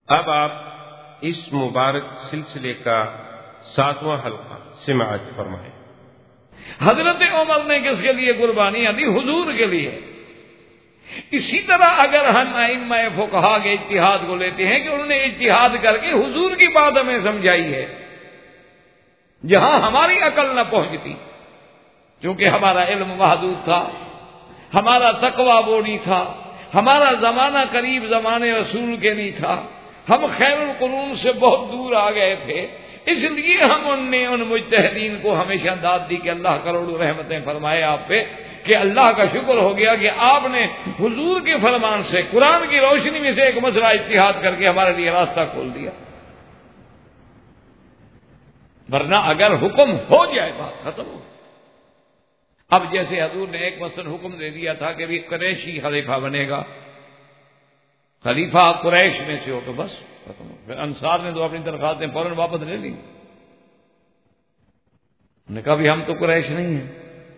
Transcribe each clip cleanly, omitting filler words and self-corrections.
اب آپ اس مبارک سلسلے کا 7واں حلقہ سماعت فرمائیں۔ حضرت عمر نے کس کے لیے قربانیاں دی؟ حضور کے لیے۔ اسی طرح اگر ہم ائمہ فقہا کے اجتہاد کو لیتے ہیں کہ انہوں نے اجتہاد کر کے حضور کی بات ہمیں سمجھائی ہے جہاں ہماری عقل نہ پہنچتی، کیونکہ ہمارا علم محدود تھا، ہمارا تقویٰ وہ نہیں تھا، ہمارا زمانہ قریب زمانے رسول کے نہیں تھا، ہم خیر القرون سے بہت دور آ گئے تھے، اس لیے ہم نے ان مجتہدین کو ہمیشہ داد دی کہ اللہ کروڑوں رحمتیں فرمائے آپ پہ، کہ اللہ کا شکر ہو گیا کہ آپ نے حضور کے فرمان سے قرآن کی روشنی میں سے ایک مسئلہ اجتہاد کر کے ہمارے لیے راستہ کھول دیا۔ ورنہ اگر حکم ہو جائے بات ختم ہو۔ اب جیسے حضور نے ایک مثلا حکم دے دیا تھا کہ بھی قریشی خلیفہ بنے گا، خلیفہ قریش میں سے ہو تو بس ختم ہو۔ پھر انصار نے تو اپنی درخواستیں فوراً واپس لے لی، انہوں نے کہا بھی ہم تو قریش نہیں ہیں۔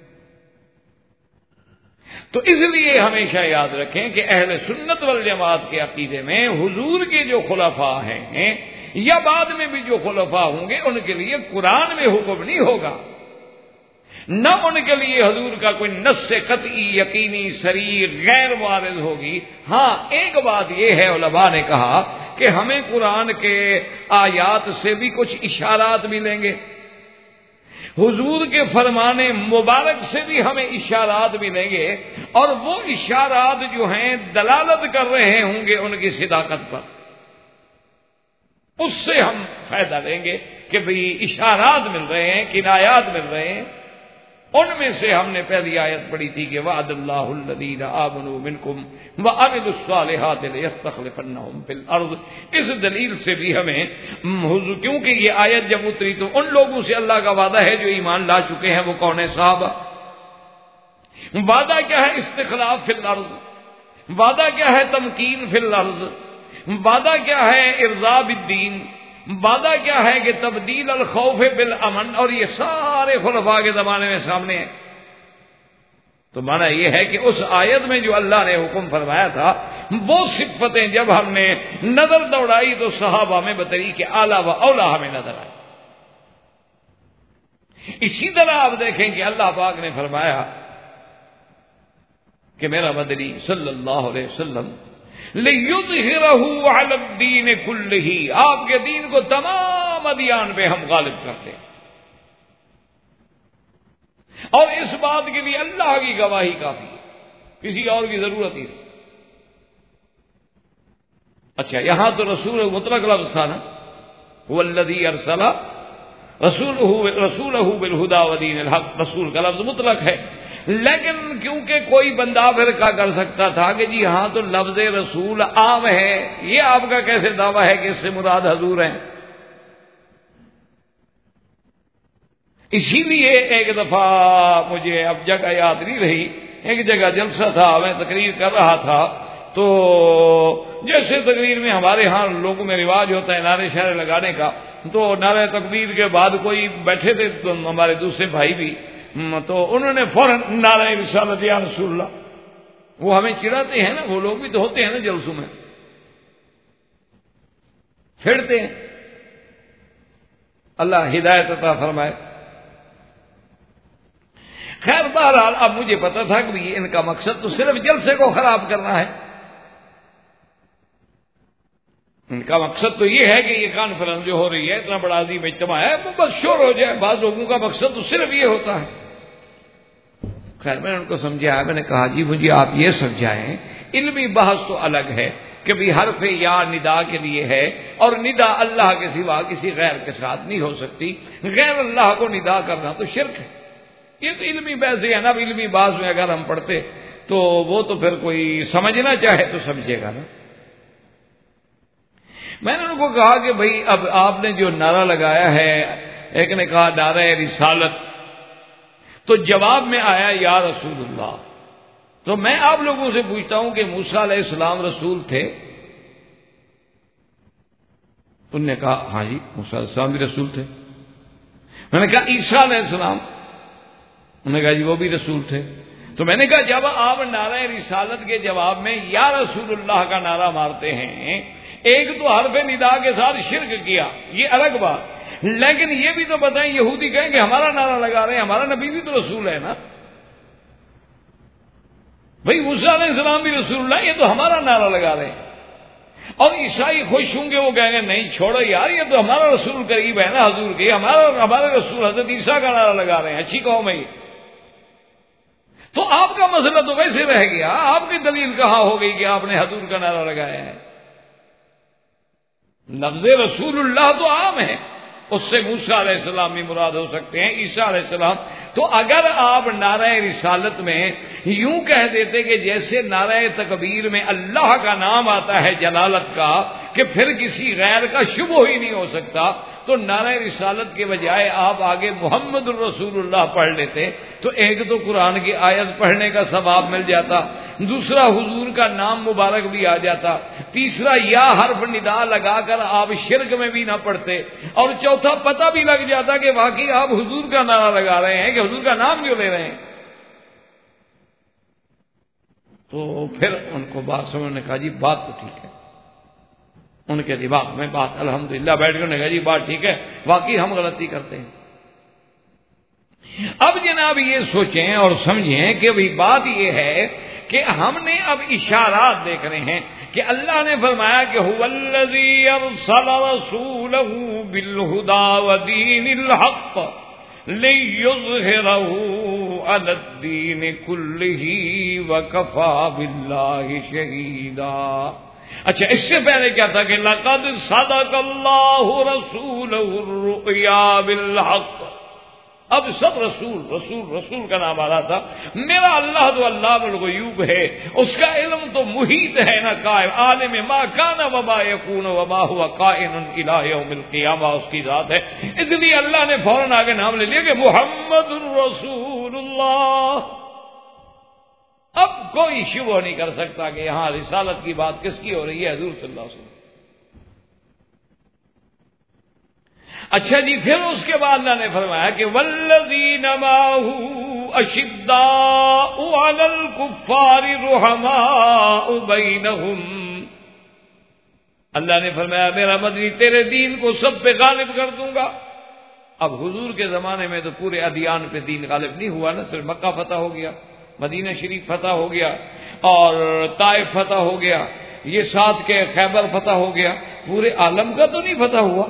تو اس لیے ہمیشہ یاد رکھیں کہ اہل سنت والجماعت کے عقیدے میں حضور کے جو خلفاء ہیں یا بعد میں بھی جو خلفاء ہوں گے ان کے لیے قرآن میں حکم نہیں ہوگا، نہ ان کے لیے حضور کا کوئی نص قطعی یقینی صریح غیر وارد ہوگی۔ ہاں ایک بات یہ ہے، علماء نے کہا کہ ہمیں قرآن کے آیات سے بھی کچھ اشارات ملیں گے، حضور کے فرمان مبارک سے بھی ہمیں اشارات ملیں گے، اور وہ اشارات جو ہیں دلالت کر رہے ہوں گے ان کی صداقت پر، اس سے ہم فائدہ لیں گے کہ بھئی اشارات مل رہے ہیں، کنایات مل رہے ہیں۔ ان میں سے ہم نے پہلی آیت پڑھی تھی کہ وعد اللہ الذین آمنوا منکم وعملوا الصالحات لیستخلفنہم فی الارض۔ اس دلیل سے بھی ہمیں کیونکہ یہ آیت جب اتری تو ان لوگوں سے اللہ کا وعدہ ہے جو ایمان لا چکے ہیں، وہ کون ہے؟ صحابہ۔ وعدہ کیا ہے؟ استخلاف فی الارض۔ وعدہ کیا ہے؟ تمکین فی الارض۔ وعدہ کیا ہے؟ ارضاء بالدین۔ وعدہ کیا ہے کہ تبدیل الخوف بالامن، اور یہ سارے خلفاء کے زمانے میں سامنے ہیں۔ تو معنی یہ ہے کہ اس آیت میں جو اللہ نے حکم فرمایا تھا وہ صفتیں جب ہم نے نظر دوڑائی تو صحابہ میں بطریق اعلیٰ و اولیٰ ہمیں نظر آئی۔ اسی طرح آپ دیکھیں کہ اللہ پاک نے فرمایا کہ میرا مدنی صلی اللہ علیہ وسلم لِيُظْهِرَهُ عَلَى الدِّينِ كُلِّهِ، آپ کے دین کو تمام ادیان پہ ہم غالب کرتے ہیں، اور اس بات کے لیے اللہ کی گواہی کافی ہے، کسی اور کی ضرورت ہی نہیں۔ اچھا یہاں تو رسول مطلق لفظ تھا نا، هُوَ الَّذِي أَرْسَلَ رسولہ بالہدی ودین الحق، رسول کا لفظ مطلق ہے، لیکن کیونکہ کوئی بندہ پھر کیا کر سکتا تھا کہ جی ہاں تو لفظ رسول عام ہے، یہ آپ کا کیسے دعویٰ ہے کہ اس سے مراد حضور ہیں؟ اسی لیے ایک دفعہ مجھے اب جگہ یاد نہیں رہی، ایک جگہ جلسہ تھا، میں تقریر کر رہا تھا، تو جیسے تقریر میں ہمارے ہاں لوگوں میں رواج ہوتا ہے نعرے شعرے لگانے کا، تو نعرے تکبیر کے بعد کوئی بیٹھے تھے تو ہمارے دوسرے بھائی بھی، تو انہوں نے فوراً نعرہ رسالت یا رسول اللہ، وہ ہمیں چڑھاتے ہیں نا، وہ لوگ بھی تو ہوتے ہیں نا جلسوں میں، پھرتے ہیں، اللہ ہدایت عطا فرمائے۔ خیر بہرحال اب مجھے پتا تھا کہ ان کا مقصد تو صرف جلسے کو خراب کرنا ہے، ان کا مقصد تو یہ ہے کہ یہ کانفرنس جو ہو رہی ہے اتنا بڑا عظیم اجتماع ہے وہ بس شور ہو جائے، بعض لوگوں کا مقصد تو صرف یہ ہوتا ہے۔ خیر میں نے ان کو سمجھایا، میں نے کہا جی مجھے آپ یہ سمجھائیں، علمی بحث تو الگ ہے کہ بھی حرف یا ندا کے لیے ہے، اور ندا اللہ کے سوا کسی غیر کے ساتھ نہیں ہو سکتی، غیر اللہ کو ندا کرنا تو شرک ہے، یہ تو علمی بحث ہے نا۔ اب علمی بحث میں اگر ہم پڑھتے تو وہ تو پھر کوئی سمجھنا چاہے تو سمجھے گا نا۔ میں نے ان کو کہا کہ بھئی اب آپ نے جو نعرہ لگایا ہے، ایک نے کہا نعرہ رسالت، تو جواب میں آیا یا رسول اللہ، تو میں آپ لوگوں سے پوچھتا ہوں کہ موسیٰ علیہ السلام رسول تھے؟ انہوں نے کہا ہاں جی موسیٰ علیہ السلام بھی رسول تھے۔ میں نے کہا عیسیٰ علیہ السلام؟ انہوں نے کہا جی وہ بھی رسول تھے۔ تو میں نے کہا جب آپ نعرہ رسالت کے جواب میں یا رسول اللہ کا نعرہ مارتے ہیں، ایک تو حرف ندا کے ساتھ شرک کیا، یہ الگ بات، لیکن یہ بھی تو بتائیں یہودی کہیں کہ ہمارا نعرہ لگا رہے ہیں، ہمارا نبی بھی تو رسول ہے نا بھائی، موسیٰ علیہ السلام بھی رسول اللہ، یہ تو ہمارا نعرہ لگا رہے ہیں۔ اور عیسائی خوش ہوں گے، وہ کہیں گے نہیں چھوڑو یار، یہ تو ہمارا رسول قریب ہے نا حضور کے، ہمارے رسول حضرت عیسیٰ کا نعرہ لگا رہے ہیں، اچھی قوم ہے۔ تو آپ کا مسئلہ تو ویسے رہ گیا، آپ کی دلیل کہاں ہو گئی کہ آپ نے حضور کا نعرہ لگایا ہے؟ لفظ رسول اللہ تو عام ہے، اس سے موسیٰ علیہ السلام بھی مراد ہو سکتے ہیں، عیسیٰ علیہ السلام۔ تو اگر آپ نعرہ رسالت میں یوں کہہ دیتے کہ جیسے نعرہ تکبیر میں اللہ کا نام آتا ہے جلالت کا، کہ پھر کسی غیر کا شبہ ہی نہیں ہو سکتا، تو نعرہ رسالت کے بجائے آپ آگے محمد الرسول اللہ پڑھ لیتے تو ایک تو قرآن کی آیت پڑھنے کا ثواب مل جاتا، دوسرا حضور کا نام مبارک بھی آ جاتا، تیسرا یا حرف ندا لگا کر آپ شرک میں بھی نہ پڑھتے، اور چوتھا پتہ بھی لگ جاتا کہ واقعی آپ حضور کا نعرہ لگا رہے ہیں کہ حضور کا نام کیوں لے رہے ہیں۔ تو پھر ان کو بات سمجھ نے کہا جی بات تو ٹھیک ہے، ان کے دماغ میں بات الحمدللہ بیٹھ کر نے کہا جی بات ٹھیک ہے، واقعی ہم غلطی کرتے ہیں۔ اب جناب یہ سوچیں اور سمجھیں کہ بھئی بات یہ ہے کہ ہم نے اب اشارات دیکھ رہے ہیں کہ اللہ نے فرمایا کہ هو الذی ارسل رسولہ بالہدی ودین الحق لیظہرہ علی الدین کلہ وکفی باللہ شہیدا۔ اچھا، اس سے پہلے کیا تھا کہ لقد صدق اللہ رسولہ الرؤیا بالحق۔ اب سب رسول رسول رسول کا نام آ رہا تھا۔ میرا اللہ تو علام الغیوب ہے، اس کا علم تو محیط ہے نا قائم، عالم ما کان وما یکون وما هو کائن الی یوم القیامہ اس کی ذات ہے۔ اس لیے اللہ نے فوراً آگے نام لے لیا کہ محمد الرسول اللہ۔ اب کوئی شبہ نہیں کر سکتا کہ یہاں رسالت کی بات کس کی ہو رہی ہے؟ حضور صلی اللہ علیہ وسلم۔ اچھا جی، پھر اس کے بعد اللہ نے فرمایا کہ والذین معہ اشداء علی الکفار رحماء بینہم۔ اللہ نے فرمایا میرا مدنی تیرے دین کو سب پہ غالب کر دوں گا۔ اب حضور کے زمانے میں تو پورے ادیان پہ دین غالب نہیں ہوا نا، صرف مکہ فتح ہو گیا، مدینہ شریف فتح ہو گیا، اور طائف فتح ہو گیا، یہ ساتھ کے خیبر فتح ہو گیا، پورے عالم کا تو نہیں فتح ہوا۔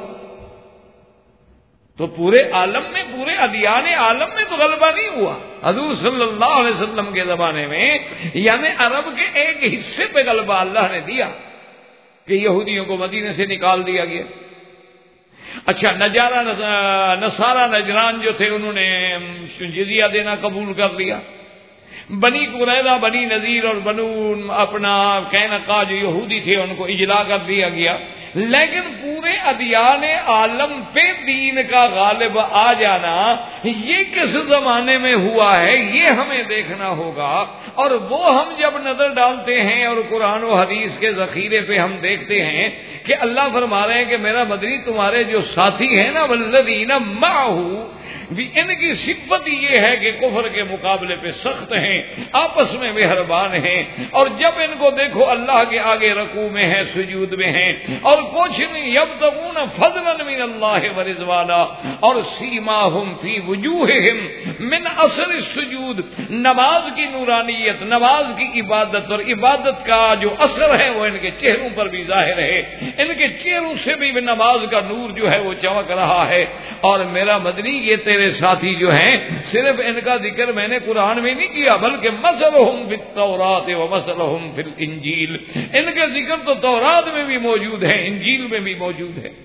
تو پورے عالم میں، پورے ادیان عالم میں تو غلبہ نہیں ہوا۔ حضور صلی اللہ علیہ وسلم کے زمانے میں یعنی عرب کے ایک حصے پہ غلبہ اللہ نے دیا کہ یہودیوں کو مدینے سے نکال دیا گیا۔ اچھا، نصارہ نجران جو تھے انہوں نے جزیہ دینا قبول کر لیا۔ بنی قریظہ، بنی نذیر اور بنو اپنا قینقاع جو یہودی تھے ان کو اجلا کر دیا گیا۔ لیکن پورے ادیان عالم پہ دین کا غالب آ جانا یہ کس زمانے میں ہوا ہے یہ ہمیں دیکھنا ہوگا، اور وہ ہم جب نظر ڈالتے ہیں اور قرآن و حدیث کے ذخیرے پہ ہم دیکھتے ہیں کہ اللہ فرما رہے ہیں کہ میرا مدنی تمہارے جو ساتھی ہیں نا والذین معہ، بھی ان کی صفت یہ ہے کہ کفر کے مقابلے پہ سخت ہیں، آپس میں مہربان ہیں، اور جب ان کو دیکھو اللہ کے آگے رکوع میں ہیں، سجود میں ہیں، اور کچھ نہیں، یبتغون فضلا من اللہ ورضوانا، اور سیماہم فی وجوہہم من اثر السجود، نماز کی نورانیت، نماز کی عبادت اور عبادت کا جو اثر ہے وہ ان کے چہروں پر بھی ظاہر ہے، ان کے چہروں سے بھی نماز کا نور جو ہے وہ چمک رہا ہے۔ اور میرا مدنی یہ تیرے ساتھی جو ہیں، صرف ان کا ذکر میں نے قرآن میں نہیں کیا بلکہ مثلہم فی التوراۃ و مثلہم فی الانجیل، ان کے ذکر تو تورات میں بھی موجود ہے، انجیل میں بھی موجود ہے۔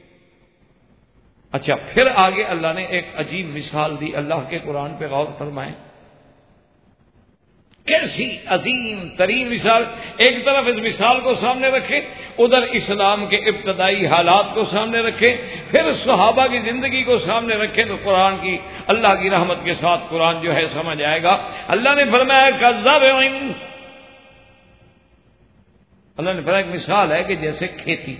اچھا، پھر آگے اللہ نے ایک عجیب مثال دی، اللہ کے قرآن پہ غور فرمائیں، کیسی عظیم ترین مثال۔ ایک طرف اس مثال کو سامنے رکھے، ادھر اسلام کے ابتدائی حالات کو سامنے رکھے، پھر صحابہ کی زندگی کو سامنے رکھے تو قرآن کی، اللہ کی رحمت کے ساتھ قرآن جو ہے سمجھ آئے گا۔ اللہ نے فرمایا کذب، اللہ نے فرمایا ایک مثال ہے کہ جیسے کھیتی۔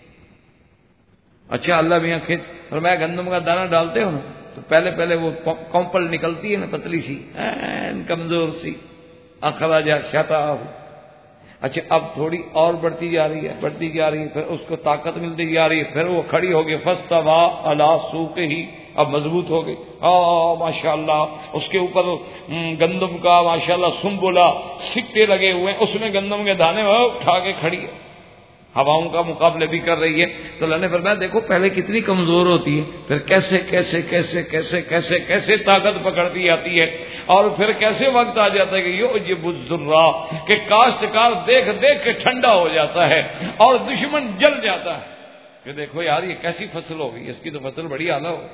اچھا، اللہ بھی یہاں کھیت فرمایا گندم کا دانہ ڈالتے ہو نا تو پہلے وہ کمپل نکلتی ہے نا، پتلی سی، کمزور سی، اخراج شتاہ، اچھا اب تھوڑی اور بڑھتی جا رہی ہے، پھر اس کو طاقت ملتی جا رہی ہے، پھر وہ کھڑی ہو گئی، فاستوى علی سوقہ، اب مضبوط ہو گئی، ماشاءاللہ اس کے اوپر گندم کا ماشاءاللہ سنبلہ سکے لگے ہوئے ہیں، اس میں گندم کے دانے اٹھا کے کھڑی ہے، ہواؤں کا مقابلہ بھی کر رہی ہے۔ تو اللہ نے فرمایا دیکھو پہلے کتنی کمزور ہوتی ہے، پھر کیسے کیسے کیسے کیسے کیسے کیسے طاقت پکڑتی آتی ہے، اور پھر کیسے وقت آ جاتا ہے کہ یعجب الذرا، کہ کاشتکار دیکھ دیکھ کے ٹھنڈا ہو جاتا ہے اور دشمن جل جاتا ہے کہ دیکھو یار یہ کیسی فصل ہوگی، اس کی تو فصل بڑی اعلیٰ ہو۔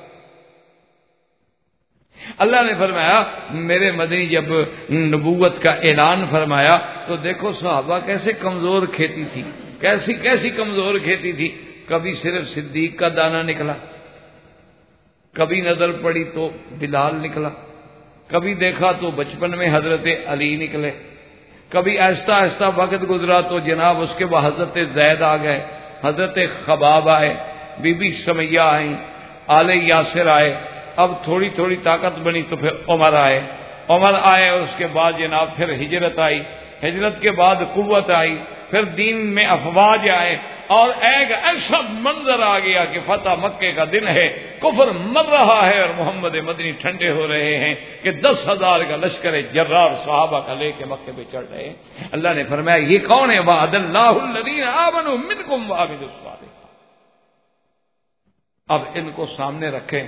اللہ نے فرمایا میرے مدنی جب نبوت کا اعلان فرمایا تو دیکھو صحابہ کیسے کمزور کھیتی تھی، کیسی کیسی کمزور کھیتی تھی، کبھی صرف صدیق کا دانہ نکلا، کبھی نظر پڑی تو بلال نکلا، کبھی دیکھا تو بچپن میں حضرت علی نکلے، کبھی آہستہ آہستہ وقت گزرا تو جناب اس کے بعد حضرت زید آ گئے، حضرت خباب آئے، بی بی سمیہ آئیں، آل یاسر آئے، اب تھوڑی تھوڑی طاقت بنی تو پھر عمر آئے اور اس کے بعد جناب پھر ہجرت آئی، ہجرت کے بعد قوت آئی، پھر دین میں افواج آئے، اور ایک ایسا منظر آ گیا کہ فتح مکے کا دن ہے، کفر مر رہا ہے اور محمد مدنی ٹھنڈے ہو رہے ہیں کہ 10,000 کا لشکر جرار صحابہ کا لے کے مکے پہ چڑھ رہے ہیں۔ اللہ نے فرمایا یہ کون ہے؟ وعد اللہ الذین آمنوا منکم وعملوا الصالحات۔ اب ان کو سامنے رکھیں۔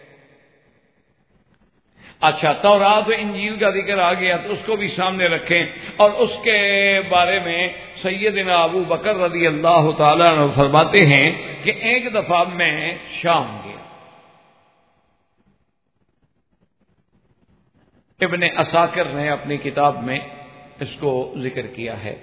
اچھا تورات و انجیل کا ذکر آ گیا تو اس کو بھی سامنے رکھیں، اور اس کے بارے میں سیدنا ابو بکر رضی اللہ تعالیٰ عنہ فرماتے ہیں کہ ایک دفعہ میں شام گیا، ابن عساکر نے اپنی کتاب میں اس کو ذکر کیا ہے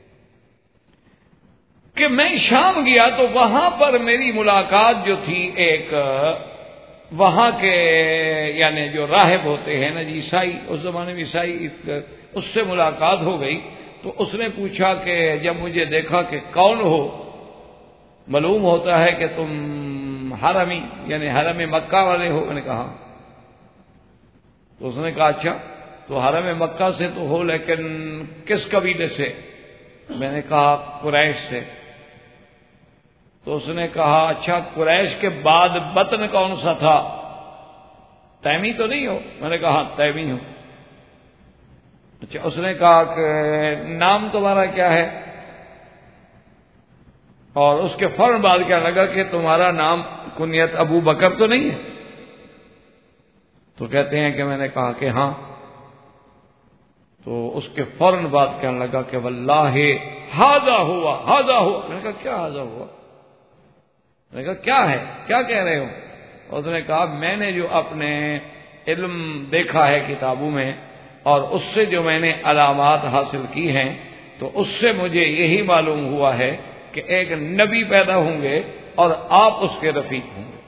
کہ میں شام گیا تو وہاں پر میری ملاقات جو تھی ایک وہاں کے یعنی جو راہب ہوتے ہیں نا جی عیسائی، اس زمانے میں عیسائی، اس سے ملاقات ہو گئی۔ تو اس نے پوچھا کہ جب مجھے دیکھا کہ کون ہو، معلوم ہوتا ہے کہ تم حرمی یعنی حرم مکہ والے ہو، میں نے کہا۔ تو اس نے کہا اچھا تو حرم مکہ سے تو ہو لیکن کس قبیلے سے؟ میں نے کہا قریش سے۔ تو اس نے کہا اچھا قریش کے بعد بطن کون سا تھا؟ تیمی تو نہیں ہو؟ میں نے کہا تیمی ہوں۔ اچھا اس نے کہا کہ نام تمہارا کیا ہے؟ اور اس کے فوراً بعد کیا لگا کہ تمہارا نام کنیت ابو بکر تو نہیں ہے؟ تو کہتے ہیں کہ میں نے کہا کہ ہاں۔ تو اس کے فوراً بعد کہنے لگا کہ واللہ ھذا ہوا۔ میں نے کہا کیا ھذا ہوا؟ میں نے کہا کیا ہے، کیا کہہ رہے ہو؟ اس نے کہا میں نے جو اپنے علم دیکھا ہے کتابوں میں اور اس سے جو میں نے علامات حاصل کی ہیں تو اس سے مجھے یہی معلوم ہوا ہے کہ ایک نبی پیدا ہوں گے اور آپ اس کے رفیق ہوں گے۔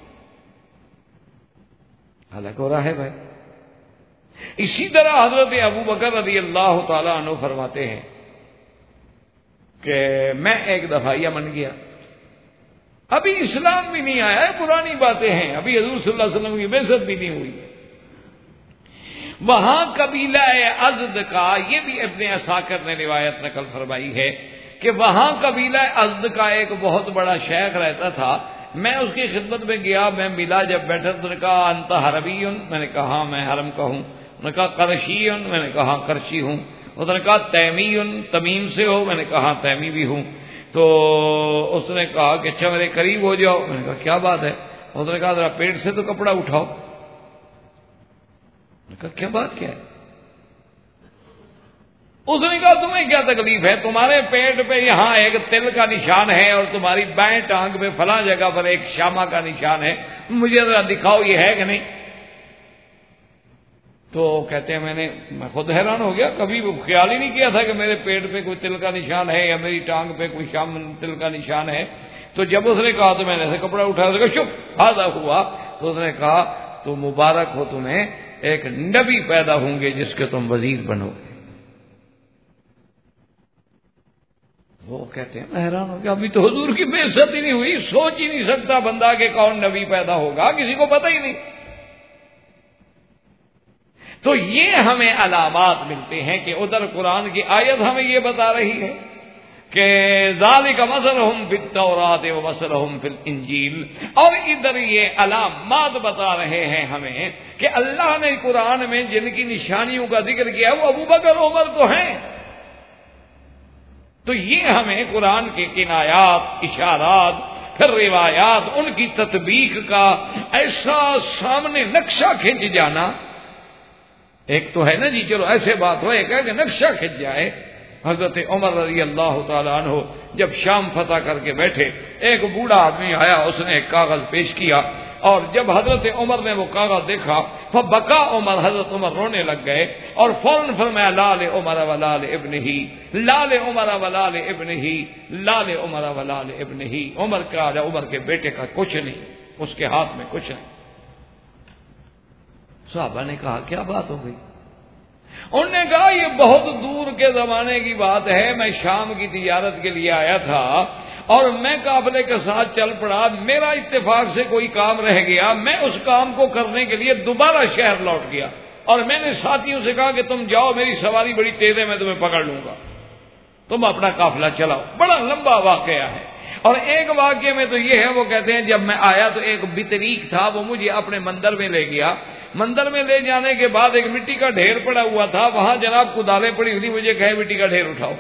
حالانکہ ہو رہا ہے بھائی۔ اسی طرح حضرت ابو بکر رضی اللہ تعالی عنہ فرماتے ہیں کہ میں ایک دفعہ یمن گیا، ابھی اسلام بھی نہیں آیا ہے، پرانی باتیں ہیں، ابھی حضور صلی اللہ علیہ وسلم کی بعثت بھی نہیں ہوئی ہے۔ وہاں قبیلہ ازد کا، یہ بھی ابن عساکر نے روایت نقل فرمائی ہے کہ وہاں قبیلہ ازد کا ایک بہت بڑا شیخ رہتا تھا۔ میں اس کی خدمت میں گیا، میں ملا، جب بیٹھا تو نے کہا انت حربی؟ میں نے کہا ہاں میں حرم کا ہوں۔ انہوں نے کہا قرشی؟ میں نے کہا ہاں قرشی ہوں۔ اس نے کہا تیمی؟ تمیم سے ہو؟ میں نے کہا ہاں تیمی بھی ہوں۔ تو اس نے کہا کہ اچھا میرے قریب ہو جاؤ۔ میں نے کہا کیا بات ہے؟ اس نے کہا ذرا پیٹ سے تو کپڑا اٹھاؤ۔ میں نے کہا کیا بات کیا ہے؟ اس نے کہا تمہیں کیا تکلیف ہے؟ تمہارے پیٹ پہ یہاں ایک تل کا نشان ہے اور تمہاری بائیں ٹانگ پہ فلاں جگہ پر ایک شامہ کا نشان ہے، مجھے ذرا دکھاؤ یہ ہے کہ نہیں؟ تو کہتے ہیں میں خود حیران ہو گیا، کبھی خیال ہی نہیں کیا تھا کہ میرے پیٹ پہ کوئی تل کا نشان ہے یا میری ٹانگ پہ کوئی تل کا نشان ہے۔ تو جب اس نے کہا تو میں نے ایسے کپڑا اٹھایا، شپ ھذا ہوا۔ تو اس نے کہا تو مبارک ہو تمہیں، ایک نبی پیدا ہوں گے جس کے تم وزیر بنو گے۔ وہ کہتے ہیں میں حیران ہو گیا، ابھی تو حضور کی بعثت ہی نہیں ہوئی، سوچ ہی نہیں سکتا بندہ کہ کون نبی پیدا ہوگا، کسی کو پتہ ہی نہیں۔ تو یہ ہمیں علامات ملتے ہیں کہ ادھر قرآن کی آیت ہمیں یہ بتا رہی ہے کہ ذالک مثلہم فی التوراۃ و مثلہم فی الانجیل، اور ادھر یہ علامات بتا رہے ہیں ہمیں کہ اللہ نے قرآن میں جن کی نشانیوں کا ذکر کیا وہ ابو بکر عمر تو ہیں. تو یہ ہمیں قرآن کے کنایات، اشارات، پھر روایات، ان کی تطبیق کا ایسا سامنے نقشہ کھینچ جانا. ایک تو ہے نا جی چلو ایسے بات ہو، ایک ہے کہ نقشہ کھینچ جائے. حضرت عمر رضی اللہ تعالیٰ عنہ جب شام فتح کر کے بیٹھے، ایک بوڑھا آدمی آیا، اس نے ایک کاغذ پیش کیا، اور جب حضرت عمر نے وہ کاغذ دیکھا فبکا عمر، حضرت عمر رونے لگ گئے اور فوراً فرمایا لال عمر ولال ابنہ، لال عمر ولال ابنہ، لال عمر ولال ابنہ. عمر کا، عمر کے بیٹے کا کچھ نہیں، اس کے ہاتھ میں کچھ نہیں. صحابہ نے کہا کیا بات ہو گئی؟ انہوں نے کہا یہ بہت دور کے زمانے کی بات ہے، میں شام کی تجارت کے لیے آیا تھا اور میں قافلے کے ساتھ چل پڑا، میرا اتفاق سے کوئی کام رہ گیا، میں اس کام کو کرنے کے لیے دوبارہ شہر لوٹ گیا اور میں نے ساتھیوں سے کہا کہ تم جاؤ، میری سواری بڑی تیز ہے، میں تمہیں پکڑ لوں گا، تم اپنا قافلہ چلاؤ. بڑا لمبا واقعہ ہے. اور ایک واقعے میں تو یہ ہے، وہ کہتے ہیں جب میں آیا تو ایک بطریق تھا، وہ مجھے اپنے مندر میں لے گیا. مندر میں لے جانے کے بعد ایک مٹی کا ڈھیر پڑا ہوا تھا، وہاں جناب کدالیں پڑی ہوئی، مجھے کہے مٹی کا ڈھیر اٹھاؤ.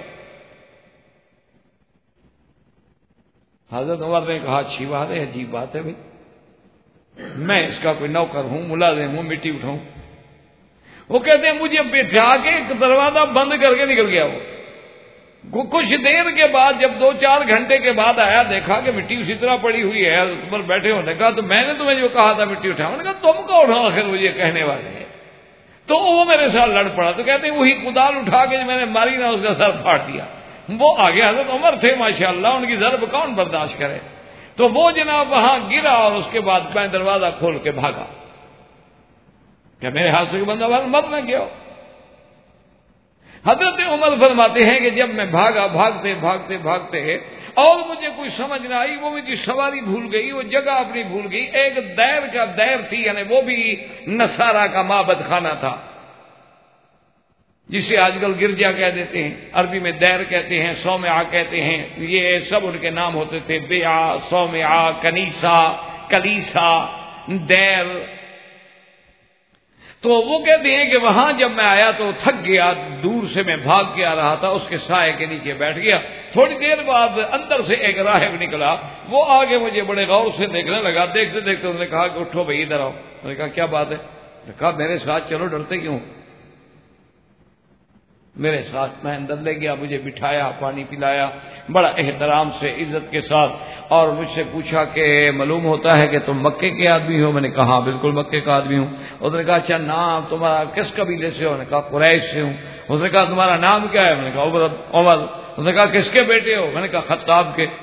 حضرت عمر نے کہا اچھی بات ہے، عجیب بات ہے بھائی، میں اس کا کوئی نوکر ہوں، ملازم ہوں، مٹی اٹھاؤں. وہ کہتے ہیں مجھے بٹھا کے دروازہ بند کر کے نکل گیا. وہ کچھ دیر کے بعد جب 2-4 گھنٹے کے بعد آیا، دیکھا کہ مٹی اسی طرح پڑی ہوئی ہے، اوپر بیٹھے ہونے کا. تو میں نے تمہیں جو کہا تھا مٹی اٹھاؤ، نے کہا تم کو اٹھاؤ، آخر مجھے کہنے والے ہیں. تو وہ میرے ساتھ لڑ پڑا. تو کہتے ہیں وہی کدال اٹھا کے میں نے ماری نہ، اس کا سر پھاڑ دیا. وہ آگے حضرت عمر تھے ماشاءاللہ، ان کی ضرب کون برداشت کرے. تو وہ جناب وہاں گرا اور اس کے بعد میں دروازہ کھول کے بھاگا کہ میرے ہاتھ سے بندہ مر نہ گیا. حضرت عمر فرماتے ہیں کہ جب میں بھاگا، بھاگتے بھاگتے بھاگتے اور مجھے کوئی سمجھ نہ آئی، وہ مجھے سواری بھول گئی، وہ جگہ اپنی بھول گئی. ایک دیر تھی، یعنی وہ بھی نصارہ کا معبد خانہ تھا، جسے آج کل گرجا کہہ دیتے ہیں، عربی میں دیر کہتے ہیں، صومعہ کہتے ہیں. یہ سب ان کے نام ہوتے تھے، بیعہ، صومعہ، کنیسہ، کلیسا، دیر. تو وہ کہتے ہیں کہ وہاں جب میں آیا تو تھک گیا، دور سے میں بھاگ کے آ رہا تھا، اس کے سائے کے نیچے بیٹھ گیا. تھوڑی دیر بعد اندر سے ایک راہب نکلا، وہ آگے مجھے بڑے غور سے دیکھنے لگا. دیکھتے دیکھتے انہوں نے کہا کہ اٹھو بھائی ادھر آؤ. میں نے کہا کیا بات ہے؟ میں نے کہا میرے ساتھ چلو، ڈرتے کیوں؟ میرے ساتھ. میں اندر لے گیا، مجھے بٹھایا، پانی پلایا بڑا احترام سے، عزت کے ساتھ، اور مجھ سے پوچھا کہ معلوم ہوتا ہے کہ تم مکے کے آدمی ہو؟ میں نے کہا ہاں بالکل مکے کا آدمی ہوں. اس نے کہا اچھا نام تمہارا کس قبیلے سے ہو؟ میں نے کہا قریش سے ہوں. اس نے کہا تمہارا نام کیا ہے؟ میں نے کہا عمر. اس نے کہا کس کے بیٹے ہو؟ میں نے کہا خطاب کے.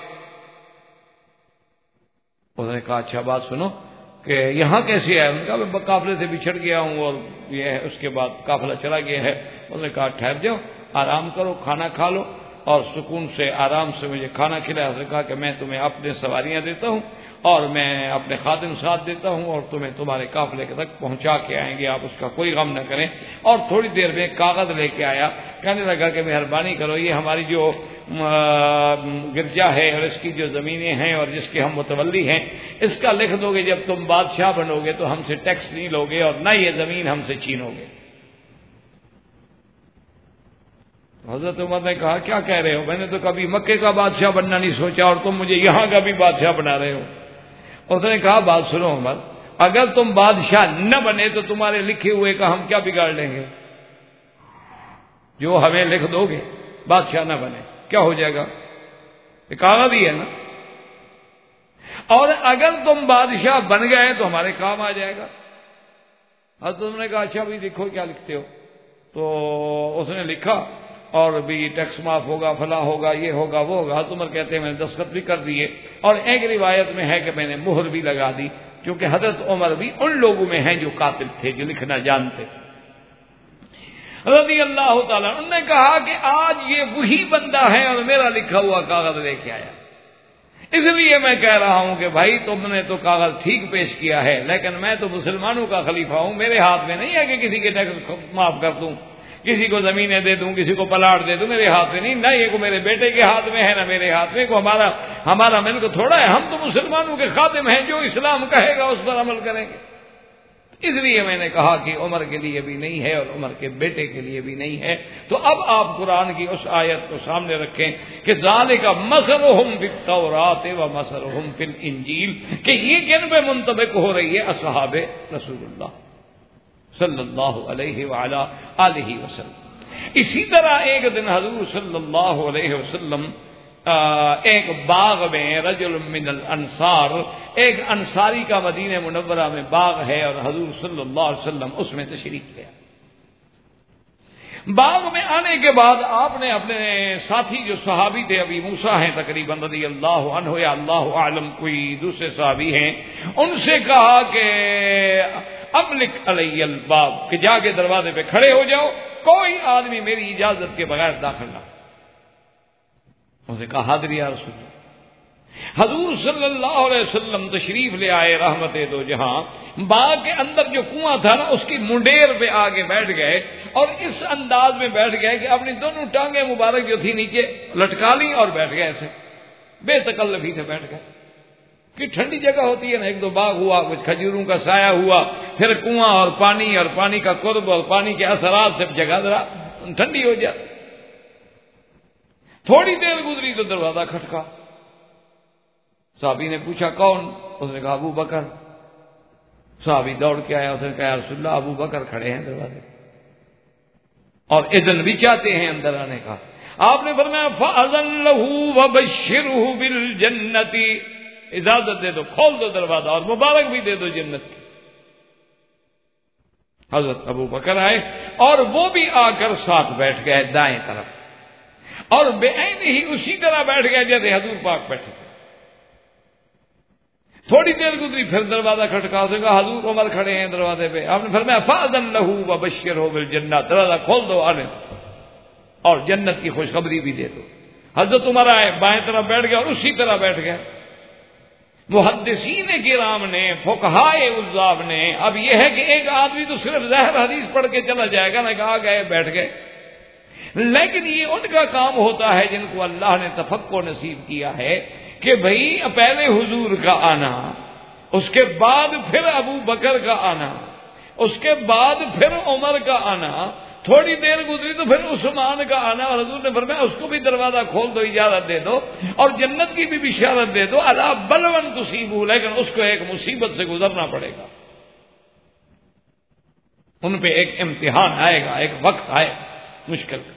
اس نے کہا اچھا بات سنو کہ یہاں کیسے آئے؟ انہوں نے کہا میں قافلے سے بچھڑ گیا ہوں اور یہ ہے. اس کے بعد قافلہ چلا گیا ہے. انہوں نے کہا ٹھہر جاؤ، آرام کرو، کھانا کھا لو، اور سکون سے آرام سے مجھے کھانا کھلایا. اس نے کہا کہ میں تمہیں اپنے سواریاں دیتا ہوں اور میں اپنے خادم ساتھ دیتا ہوں اور تمہیں تمہارے قافلے تک پہنچا کے آئیں گے، آپ اس کا کوئی غم نہ کریں. اور تھوڑی دیر میں کاغذ لے کے آیا، کہنے لگا کہ مہربانی کرو، یہ ہماری جو گرجا ہے اور اس کی جو زمینیں ہیں اور جس کے ہم متولی ہیں، اس کا لکھ دو گے، جب تم بادشاہ بنو گے تو ہم سے ٹیکس نہیں لو گے اور نہ یہ زمین ہم سے چھینو گے. حضرت عمر نے کہا کیا کہہ رہے ہو؟ میں نے تو کبھی مکے کا بادشاہ بننا نہیں سوچا اور تم مجھے یہاں کا بھی بادشاہ بنا رہے ہو. اس نے کہا بات سنو عمر، اگر تم بادشاہ نہ بنے تو تمہارے لکھے ہوئے کا ہم کیا بگاڑ لیں گے؟ جو ہمیں لکھ دو گے، بادشاہ نہ بنے کیا ہو جائے گا؟ یہ کاغذ ہی ہے نا. اور اگر تم بادشاہ بن گئے تو ہمارے کام آ جائے گا. حضرت نے کہا اچھا بھائی لکھو کیا لکھتے ہو. تو اس نے لکھا اور بھی ٹیکس معاف ہوگا، فلاں ہوگا، یہ ہوگا، وہ ہوگا. حضرت عمر کہتے ہیں میں نے دستخط بھی کر دیے اور ایک روایت میں ہے کہ میں نے مہر بھی لگا دی، کیونکہ حضرت عمر بھی ان لوگوں میں ہیں جو کاتب تھے، جو لکھنا جانتے تھے رضی اللہ تعالیٰ. انہوں نے کہا کہ آج یہ وہی بندہ ہے اور میرا لکھا ہوا کاغذ لے کے آیا. اس لیے میں کہہ رہا ہوں کہ بھائی تم نے تو کاغذ ٹھیک پیش کیا ہے، لیکن میں تو مسلمانوں کا خلیفہ ہوں، میرے ہاتھ میں نہیں ہے کہ کسی کے ٹیکس معاف کر دوں. کسی کو زمینیں دے دوں، کسی کو پلاٹ دے دوں، میرے ہاتھ میں نہیں، نہ یہ کو میرے بیٹے کے ہاتھ میں ہے، نہ میرے ہاتھ میں، کو ہمارا ملک تھوڑا ہے، ہم تو مسلمانوں کے خادم ہیں، جو اسلام کہے گا اس پر عمل کریں گے۔ اس لیے میں نے کہا کہ عمر کے لیے بھی نہیں ہے اور عمر کے بیٹے کے لیے بھی نہیں ہے۔ تو اب آپ قرآن کی اس آیت کو سامنے رکھیں کہ ذالک مثلہم فی التوراۃ و مثلہم فی الانجیل، کہ یہ کن پہ منطبق ہو رہی ہے؟ اصحاب رسول اللہ صلی اللہ علیہ وعلا آلہ وسلم۔ اسی طرح ایک دن حضور صلی اللہ علیہ وسلم ایک باغ میں، رجل من الانصار، ایک انصاری کا مدینہ منورہ میں باغ ہے، اور حضور صلی اللہ علیہ وسلم اس میں تشریف لے آئے۔ باغ میں آنے کے بعد آپ نے اپنے ساتھی جو صحابی تھے، ابی موسیٰ ہیں تقریباً رضی اللہ عنہ، یا اللہ عالم کوئی دوسرے صحابی ہیں، ان سے کہا کہ املک علی الباب، کہ جا کے دروازے پہ کھڑے ہو جاؤ، کوئی آدمی میری اجازت کے بغیر داخل نہ۔ انہوں نے کہا حاضر یا رسول اللہ۔ حضور صلی اللہ علیہ وسلم تشریف لے آئے رحمت دو جہاں، باغ کے اندر جو کنواں تھا نا اس کی منڈیر پہ آگے بیٹھ گئے، اور اس انداز میں بیٹھ گئے کہ اپنی دونوں ٹانگیں مبارک جو تھی نیچے لٹکا لی اور بیٹھ گئے، ایسے بے تکلفی سے بیٹھ گئے۔ کہ ٹھنڈی جگہ ہوتی ہے نا، ایک دو باغ ہوا، کچھ کھجوروں کا سایہ ہوا، پھر کنواں اور پانی کا قرب اور پانی کے اثرات سے جگہ ذرا ٹھنڈی ہو جاتی۔ تھوڑی دیر گزری تو دروازہ کھٹکا، صحابی نے پوچھا کون؟ اس نے کہا ابو بکر۔ صحابی دوڑ کے آیا، اس نے کہا یا رسول اللہ ابو بکر کھڑے ہیں دروازے اور اذن بھی چاہتے ہیں اندر آنے کا۔ آپ نے فرمایا فَأَذَن لَهُ وَبَشِّرْهُ بِالْجَنَّةِ، اجازت دے دو، کھول دو دروازہ اور مبارک بھی دے دو جنت کی۔ حضرت ابو بکر آئے اور وہ بھی آ کر ساتھ بیٹھ گئے دائیں طرف، اور بے عین ہی اسی طرح بیٹھ گئے جیسے حضور پاک بیٹھے تھے۔ تھوڑی دیر گزری پھر دروازہ کھٹکا، اس نے کہا حضور عمر کھڑے ہیں دروازے پہ۔ آپ نے فرمایا فَأَذَن لَهُ وَبَشِّرْهُ بِالْجَنَّةِ، دروازہ کھول دو آنے اور جنت کی خوشخبری بھی دے دو۔ حضرت عمر آئے، بائیں طرف بیٹھ گئے اور اسی طرح بیٹھ گئے۔ محدثین کرام نے، فقہائے عذاب نے، اب یہ ہے کہ ایک آدمی تو صرف ظاہر حدیث پڑھ کے چلا جائے گا نا، کہا گئے بیٹھ گئے، لیکن یہ ان کا کام ہوتا ہے جن کو اللہ نے تفقہ نصیب کیا ہے کہ بھئی پہلے حضور کا آنا، اس کے بعد پھر ابو بکر کا آنا، اس کے بعد پھر عمر کا آنا، تھوڑی دیر گزری تو پھر عثمان کا آنا، اور حضور نے فرمایا اس کو بھی دروازہ کھول دو، اجازت دے دو اور جنت کی بھی بشارت دے دو، الا بلون تصیبوا، لیکن اس کو ایک مصیبت سے گزرنا پڑے گا، ان پہ ایک امتحان آئے گا، ایک وقت آئے مشکل کا۔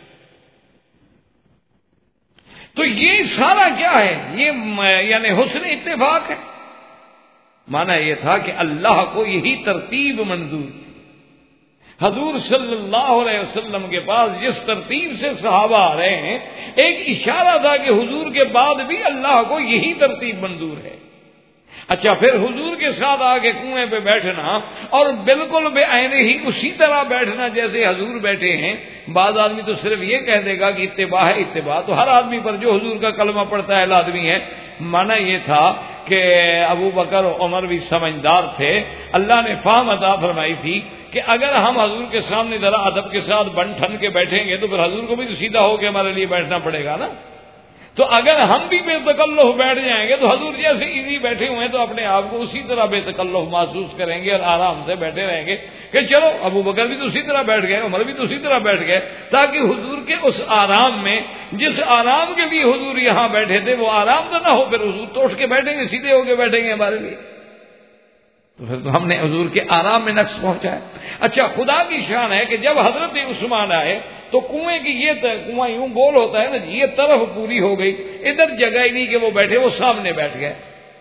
تو یہ سارا کیا ہے؟ یہ یعنی حسن اتفاق ہے۔ مانا یہ تھا کہ اللہ کو یہی ترتیب منظور تھی۔ حضور صلی اللہ علیہ وسلم کے پاس جس ترتیب سے صحابہ آ رہے ہیں، ایک اشارہ تھا کہ حضور کے بعد بھی اللہ کو یہی ترتیب منظور ہے۔ اچھا، پھر حضور کے ساتھ آ کے کنویں پہ بیٹھنا اور بالکل بے عین ہی اسی طرح بیٹھنا جیسے حضور بیٹھے ہیں۔ بعض آدمی تو صرف یہ کہہ دے گا کہ اتباع ہے اتباع، تو ہر آدمی پر جو حضور کا کلمہ پڑھتا ہے آدمی ہے۔ مانا یہ تھا کہ ابو بکر و عمر بھی سمجھدار تھے، اللہ نے فہم عطا فرمائی تھی کہ اگر ہم حضور کے سامنے ذرا ادب کے ساتھ بن ٹھن کے بیٹھیں گے تو پھر حضور کو بھی تو سیدھا ہو کے ہمارے لیے بیٹھنا پڑے گا نا۔ تو اگر ہم بھی بے تکلف بیٹھ جائیں گے تو حضور جیسے ایزی بیٹھے ہوئے ہیں تو اپنے آپ کو اسی طرح بے تکلف محسوس کریں گے اور آرام سے بیٹھے رہیں گے کہ چلو ابو بکر بھی تو اسی طرح بیٹھ گئے، عمر بھی تو اسی طرح بیٹھ گئے، تاکہ حضور کے اس آرام میں، جس آرام کے لیے حضور یہاں بیٹھے تھے، وہ آرام تو نہ ہو، پھر حضور تو اٹھ کے بیٹھیں گے، سیدھے ہو کے بیٹھیں گے ہمارے لیے، تو پھر تو ہم نے حضور کے آرام میں نقص پہنچایا۔ اچھا، خدا کی شان ہے کہ جب حضرت عثمان آئے تو کنویں کی یہ کنواں یوں گول ہوتا ہے نا، یہ طرف پوری ہو گئی، ادھر جگہ ہی نہیں کہ وہ بیٹھے، وہ سامنے بیٹھ گئے۔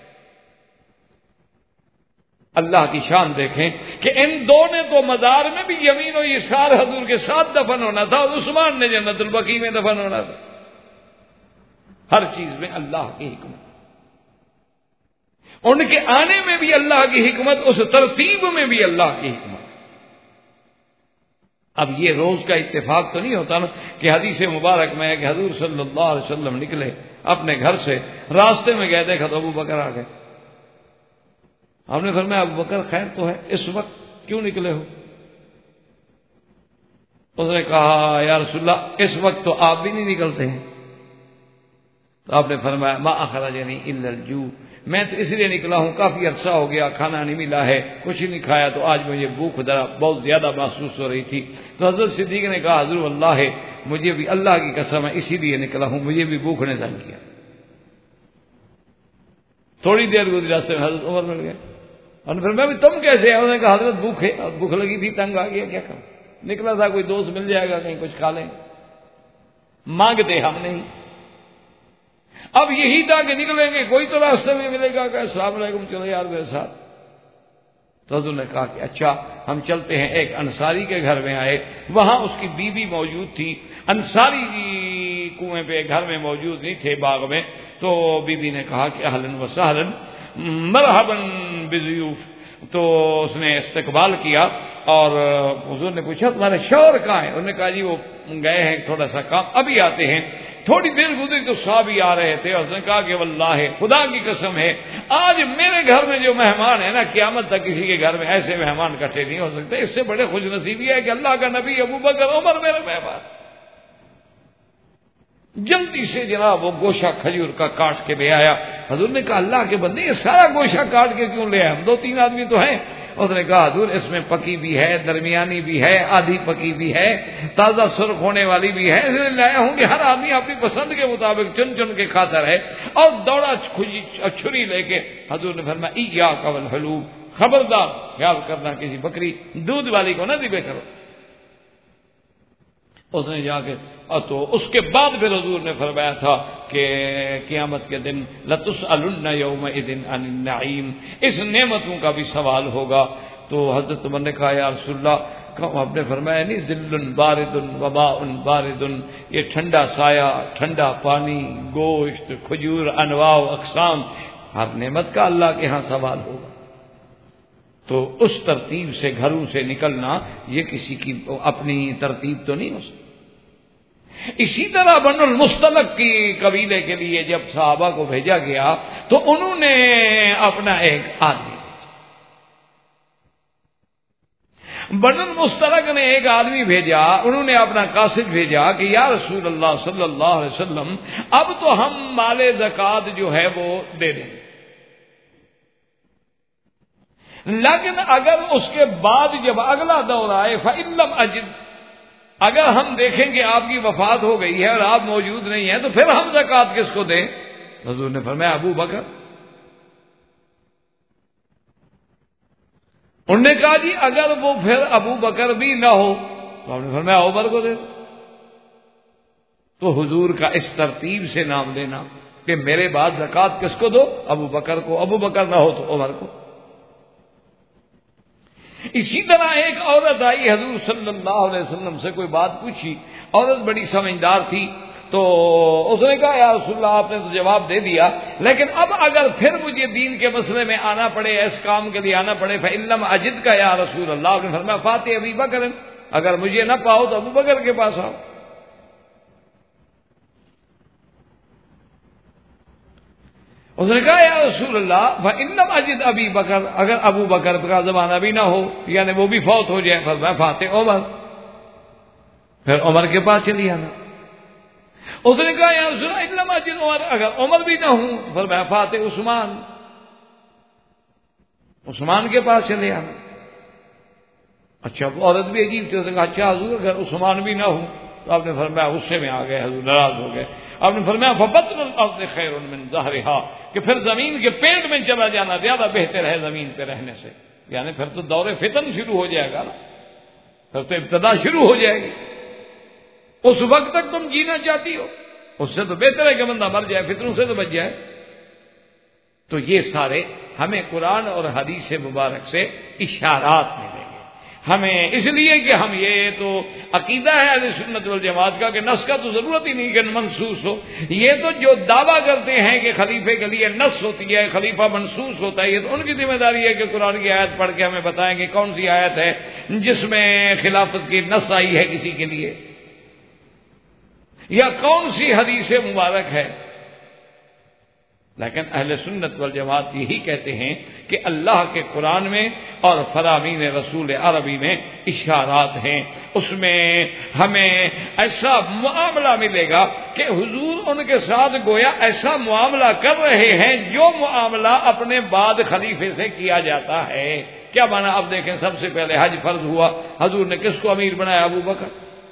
اللہ کی شان دیکھیں کہ ان دو نے تو مزار میں بھی یمین و یسار حضور کے ساتھ دفن ہونا تھا، اور عثمان نے جنت البقیع میں دفن ہونا تھا۔ ہر چیز میں اللہ کی حکمت، ان کے آنے میں بھی اللہ کی حکمت، اس ترتیب میں بھی اللہ کی حکمت۔ اب یہ روز کا اتفاق تو نہیں ہوتا نا کہ حدیث مبارک میں ہے کہ حضور صلی اللہ علیہ وسلم نکلے اپنے گھر سے، راستے میں گئے، دیکھا تو ابو بکر آ گئے۔ ہم نے فرمایا ابو بکر خیر تو ہے، اس وقت کیوں نکلے ہو؟ اس نے کہا یا رسول اللہ اس وقت تو آپ بھی نہیں نکلتے ہیں. تو آپ نے فرمایا ما اخرجنی الا الجوع، میں تو اس لیے نکلا ہوں کافی عرصہ ہو گیا کھانا نہیں ملا ہے، کچھ نہیں کھایا، تو آج مجھے بھوک بہت زیادہ محسوس ہو رہی تھی. تو حضرت صدیق نے کہا حضور اللہ ہے مجھے بھی اللہ کی قسم ہے اسی لیے نکلا ہوں، مجھے بھی بھوک نے تنگ کیا. تھوڑی دیر گزری راستے میں حضرت عمر مل گئے، اور پھر میں بھی تم کیسے ہیں؟ انہوں نے کہا حضرت بھوک ہے، اور بھوک لگی تھی، تنگ آ گیا، کیا کروں، نکلا تھا کوئی دوست مل جائے گا کہیں کچھ کھا لیں. مانگتے ہم نہیں. اب یہی تھا کہ نکلیں گے کوئی تو راستے میں ملے گا کہ السلام علیکم چلو یار میرے ساتھ. تو حضور نے کہا کہ اچھا ہم چلتے ہیں. ایک انصاری کے گھر میں آئے، وہاں اس کی بیوی موجود تھی. انصاری کنویں پہ گھر میں موجود نہیں تھے، باغ میں. تو بیوی نے کہا کہ اہلاً و سہلاً مرحباً بضیوف. تو اس نے استقبال کیا اور حضور نے پوچھا تمہارے شوہر کہاں ہیں؟ انہوں نے کہا جی وہ گئے ہیں تھوڑا سا کام، ابھی آتے ہیں. تھوڑی دیر گزری تو صحابی آ رہے تھے، اور اس نے کہا کہ واللہ خدا کی قسم ہے آج میرے گھر میں جو مہمان ہیں نا، قیامت تک کسی کے گھر میں ایسے مہمان اکٹھے نہیں ہو سکتے. اس سے بڑے خوش نصیبی ہے کہ اللہ کا نبی ابوبکر عمر میرے مہمان. جلدی سے جناب وہ گوشہ کھجور کا کاٹ کے لے آیا. حضور نے کہا اللہ کے بندے یہ سارا گوشہ کاٹ کے کیوں لے آئے؟ ہم 2-3 آدمی تو ہیں. اس نے کہا حضور اس میں پکی بھی ہے، درمیانی بھی ہے، آدھی پکی بھی ہے، تازہ سرخ ہونے والی بھی ہے. اس لیے لایا ہوں کہ ہر آدمی اپنی پسند کے مطابق چن چن کے کھاتا رہے. اور دوڑا چھری لے کے حضور نے فرمایا ایاک والحلوب، خبردار خیال کرنا کسی بکری دودھ والی کو نہ ذبح کرو. اس نے جا کے تو اس کے بعد پھر حضور نے فرمایا تھا کہ قیامت کے دن لَتُسْأَلُنَّ يَوْمَئِذٍ عَنِ النَّعِيمِ، اس نعمتوں کا بھی سوال ہوگا. تو حضرت عمر نے کہا یا رسول اللہ، آپ نے فرمایا نہیں ذل بارد وماء بارد، یہ ٹھنڈا سایہ، ٹھنڈا پانی، گوشت، کھجور، انواع و اقسام، ہر نعمت کا اللہ کے ہاں سوال ہوگا. تو اس ترتیب سے گھروں سے نکلنا یہ کسی کی اپنی ترتیب تو نہیں ہو سکتی. اسی طرح بنو المصطلق کی قبیلے کے لیے جب صحابہ کو بھیجا گیا تو انہوں نے اپنا ایک آدمی، بنو المصطلق نے ایک آدمی بھیجا، انہوں نے اپنا قاصد بھیجا کہ یا رسول اللہ صلی اللہ علیہ وسلم اب تو ہم مال زکوٰۃ جو ہے وہ دے دیں، لیکن اگر اس کے بعد جب اگلا دور آئے فَإِن لَمْ أَجِدْ، اگر ہم دیکھیں کہ آپ کی وفات ہو گئی ہے اور آپ موجود نہیں ہیں تو پھر ہم زکوٰۃ کس کو دیں؟ حضور نے فرمایا ابو بکر. انہوں نے کہا جی اگر وہ پھر ابو بکر بھی نہ ہو تو ہم نے فرمایا عمر کو دے. تو حضور کا اس ترتیب سے نام لینا کہ میرے بعد زکوٰۃ کس کو دو؟ ابو بکر کو، ابو بکر نہ ہو تو عمر کو. اسی طرح ایک عورت آئی حضور صلی اللہ علیہ وسلم سے کوئی بات پوچھی. عورت بڑی سمجھدار تھی، تو اس نے کہا یا رسول اللہ آپ نے تو جواب دے دیا، لیکن اب اگر پھر مجھے دین کے مسئلے میں آنا پڑے، اس کام کے لیے آنا پڑے فَإِن لَمْ أَجِدْكَ یا رسول اللہ، آپ نے فرمایا فَاتِ أَبِي بَكْرٍ، اگر مجھے نہ پاؤ تو ابو بکر کے پاس آؤ. اس نے کہا یا رسول اللہ فَإِن لَمْ أَجِدْ أَبِي بَكْرٍ، اگر ابو بکر کا زمانہ بھی نہ ہو یعنی وہ بھی فوت ہو جائے، فرمایا فاتح عمر، پھر عمر کے پاس چلی آنا. اس نے کہا یا رسول اللہ إِن لَمْ أَجِدْ عمر، اگر عمر بھی نہ ہوں فرمایا فاتح عثمان، عثمان کے پاس چلے آنا. اچھا عورت بھی عجیب تھی. اس نے کہا اچھا حضور اگر عثمان بھی نہ ہوں، تو آپ نے فرمایا غصے میں آ گئے، حضور ناراض ہو گئے. آپ نے فرمایا فَبَطْنُ الْأَرْضِ خَيْرٌ مِّن ظَهْرِهَا، کہ پھر زمین کے پیٹ میں چلا جانا زیادہ بہتر ہے زمین پہ رہنے سے. یعنی پھر تو دور فتن شروع ہو جائے گا نا، پھر تو ابتدا شروع ہو جائے گی. اس وقت تک تم جینا چاہتی ہو، اس سے تو بہتر ہے کہ بندہ مر جائے، فتنوں سے تو بچ جائے. تو یہ سارے ہمیں قرآن اور حدیث مبارک سے اشارات ملیں گے ہمیں، اس لیے کہ ہم یہ تو عقیدہ ہے اہل سنت والجماعت کا کہ نص کا تو ضرورت ہی نہیں کہ منسوس ہو. یہ تو جو دعویٰ کرتے ہیں کہ خلیفے کے لیے نص ہوتی ہے، خلیفہ منسوس ہوتا ہے، یہ تو ان کی ذمہ داری ہے کہ قرآن کی آیت پڑھ کے ہمیں بتائیں کہ کون سی آیت ہے جس میں خلافت کی نص آئی ہے کسی کے لیے، یا کون سی حدیث مبارک ہے لیکن اہل سنت والجماعت یہی کہتے ہیں کہ اللہ کے قرآن میں اور فرامین رسول عربی میں اشارات ہیں، اس میں ہمیں ایسا معاملہ ملے گا کہ حضور ان کے ساتھ گویا ایسا معاملہ کر رہے ہیں جو معاملہ اپنے بعد خلیفے سے کیا جاتا ہے۔ کیا مانا؟ اب دیکھیں، سب سے پہلے حج فرض ہوا، حضور نے کس کو امیر بنایا؟ ابو بکر۔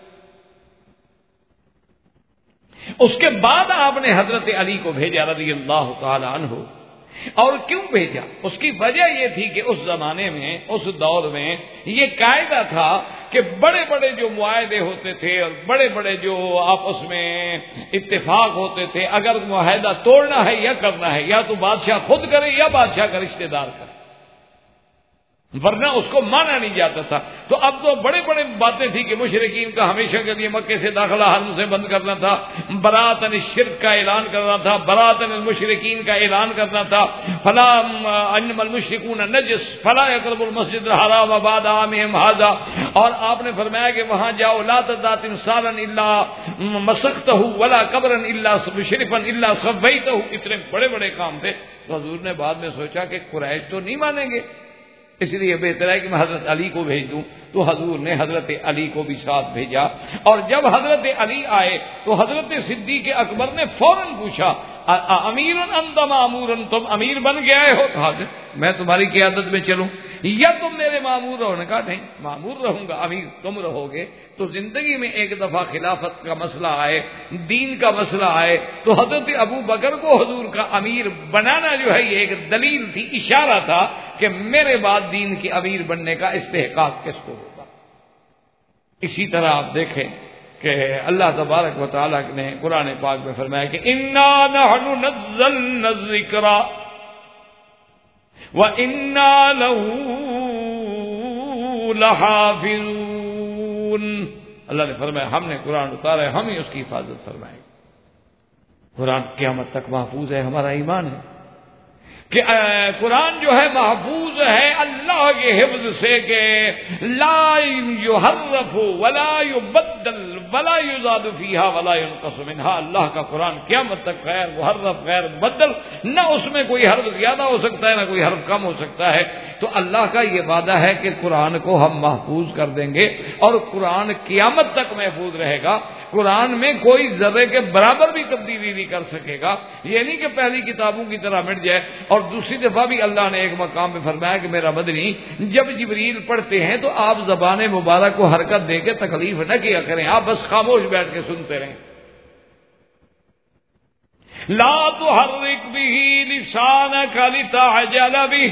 اس کے بعد آپ نے حضرت علی کو بھیجا رضی اللہ تعالی عنہ۔ اور کیوں بھیجا؟ اس کی وجہ یہ تھی کہ اس زمانے میں، اس دور میں یہ قاعدہ تھا کہ بڑے بڑے جو معاہدے ہوتے تھے اور بڑے بڑے جو آپس میں اتفاق ہوتے تھے، اگر معاہدہ توڑنا ہے یا کرنا ہے، یا تو بادشاہ خود کرے یا بادشاہ کا رشتہ دار کرے، ورنہ اس کو مانا نہیں جاتا تھا۔ تو اب تو بڑے بڑے باتیں تھی کہ مشرکین کا ہمیشہ کے لیے مکے سے داخلہ حرم سے بند کرنا تھا، براءۃ الشرک کا اعلان کرنا تھا، براءۃ المشرکین کا اعلان کرنا تھا، فلا انما المشرکون نجس فلا يقربوا المسجد الحرام بعد عامهم هذا، اور آپ نے فرمایا کہ وہاں جاؤ، لا تذا تمثالا الا مسخته ولا قبرا الا مشرفا الا سويته۔ اتنے بڑے بڑے کام تھے۔ تو حضور نے بعد میں سوچا کہ قریش تو نہیں مانیں گے، اس لیے بہتر ہے کہ میں حضرت علی کو بھیج دوں۔ تو حضور نے حضرت علی کو بھی ساتھ بھیجا، اور جب حضرت علی آئے تو حضرت صدیق اکبر نے فوراً پوچھا، امیر انت مامور، تم امیر بن گئے ہو؟ کہا کہ میں تمہاری قیادت میں چلوں یا تم میرے مامور رہو؟ نے کہا نہیں، مامور رہوں گا، امیر تم رہو گے۔ تو زندگی میں ایک دفعہ خلافت کا مسئلہ آئے، دین کا مسئلہ آئے، تو حضرت ابو بکر کو حضور کا امیر بنانا جو ہے یہ ایک دلیل تھی، اشارہ تھا کہ میرے بعد دین کے امیر بننے کا استحقاق کس کو ہوگا۔ اسی طرح آپ دیکھیں کہ اللہ تبارک و تعالیٰ نے قرآن پاک میں فرمایا کہ اِنَّا نَحْنُ نَزَّلْنَا الذِّكْرَ وَإِنَّا لَهُ لَحَافِظُونَ۔ اللہ نے فرمایا ہم نے قرآن اتارا ہے، ہم ہی اس کی حفاظت فرمائیں گے۔ قرآن قیامت تک محفوظ ہے، ہمارا ایمان ہے کہ قرآن جو ہے محفوظ ہے اللہ کے حفظ سے، کہ لا یحرف ولا یبدل ولا یزاد فیہا ولا ینقص منہا۔ اللہ کا قرآن قیامت تک غیر محرف غیر مبدل، نہ اس میں کوئی حرف زیادہ ہو سکتا ہے نہ کوئی حرف کم ہو سکتا ہے۔ تو اللہ کا یہ وعدہ ہے کہ قرآن کو ہم محفوظ کر دیں گے، اور قرآن قیامت تک محفوظ رہے گا۔ قرآن میں کوئی ذرے کے برابر بھی تبدیلی نہیں کر سکے گا۔ یہ نہیں کہ پہلی کتابوں کی طرح مٹ جائے۔ اور دوسری دفعہ بھی اللہ نے ایک مقام پہ فرمایا کہ میرا مدنی جب جبریل پڑھتے ہیں تو آپ زبان مبارک کو حرکت دے کے تکلیف نہ کیا کریں، آپ بس خاموش بیٹھ کے سنتے رہیں۔ لا تحرک به لسانک لتعجل به۔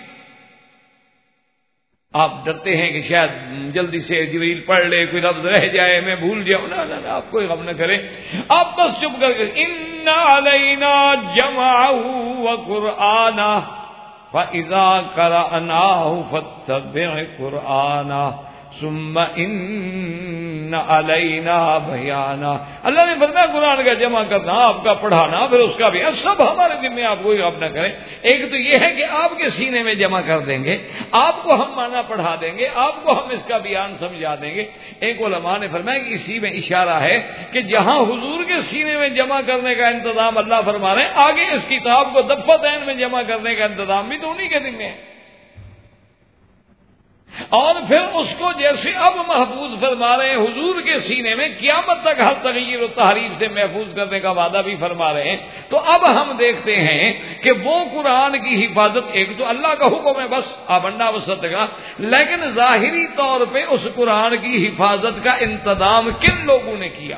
آپ ڈرتے ہیں کہ شاید جلدی سے جبریل پڑھ لے، کوئی لفظ رہ جائے، میں بھول جاؤں۔ نہ آپ کوئی غم نہ کریں، آپ بس چپ کر کے ان علینا جمعہ وقرآنہ فاذا قرأناہ فاتبع قرآنہ ثم ان علینا بیانہ۔ اللہ نے فرمایا قرآن کا جمع کرنا، آپ کا پڑھانا، پھر اس کا بھی سب ہمارے ذمہ، آپ کوئی غم نہ کریں۔ ایک تو یہ ہے کہ آپ کے سینے میں جمع کر دیں گے، آپ کو ہم معنی پڑھا دیں گے، آپ کو ہم اس کا بیان سمجھا دیں گے۔ ایک علماء نے فرمایا کہ اسی میں اشارہ ہے کہ جہاں حضور کے سینے میں جمع کرنے کا انتظام اللہ فرما رہے ہیں، آگے اس کتاب کو دفتین میں جمع کرنے کا انتظام بھی تو انہی کے ذمہ ہے۔ اور پھر اس کو جیسے اب محفوظ فرما رہے ہیں حضور کے سینے میں، قیامت تک ہر تغیر و تحریف سے محفوظ کرنے کا وعدہ بھی فرما رہے ہیں۔ تو اب ہم دیکھتے ہیں کہ وہ قرآن کی حفاظت ایک تو اللہ کا حکم ہے بس آبنا وسط کا، لیکن ظاہری طور پہ اس قرآن کی حفاظت کا انتظام کن لوگوں نے کیا؟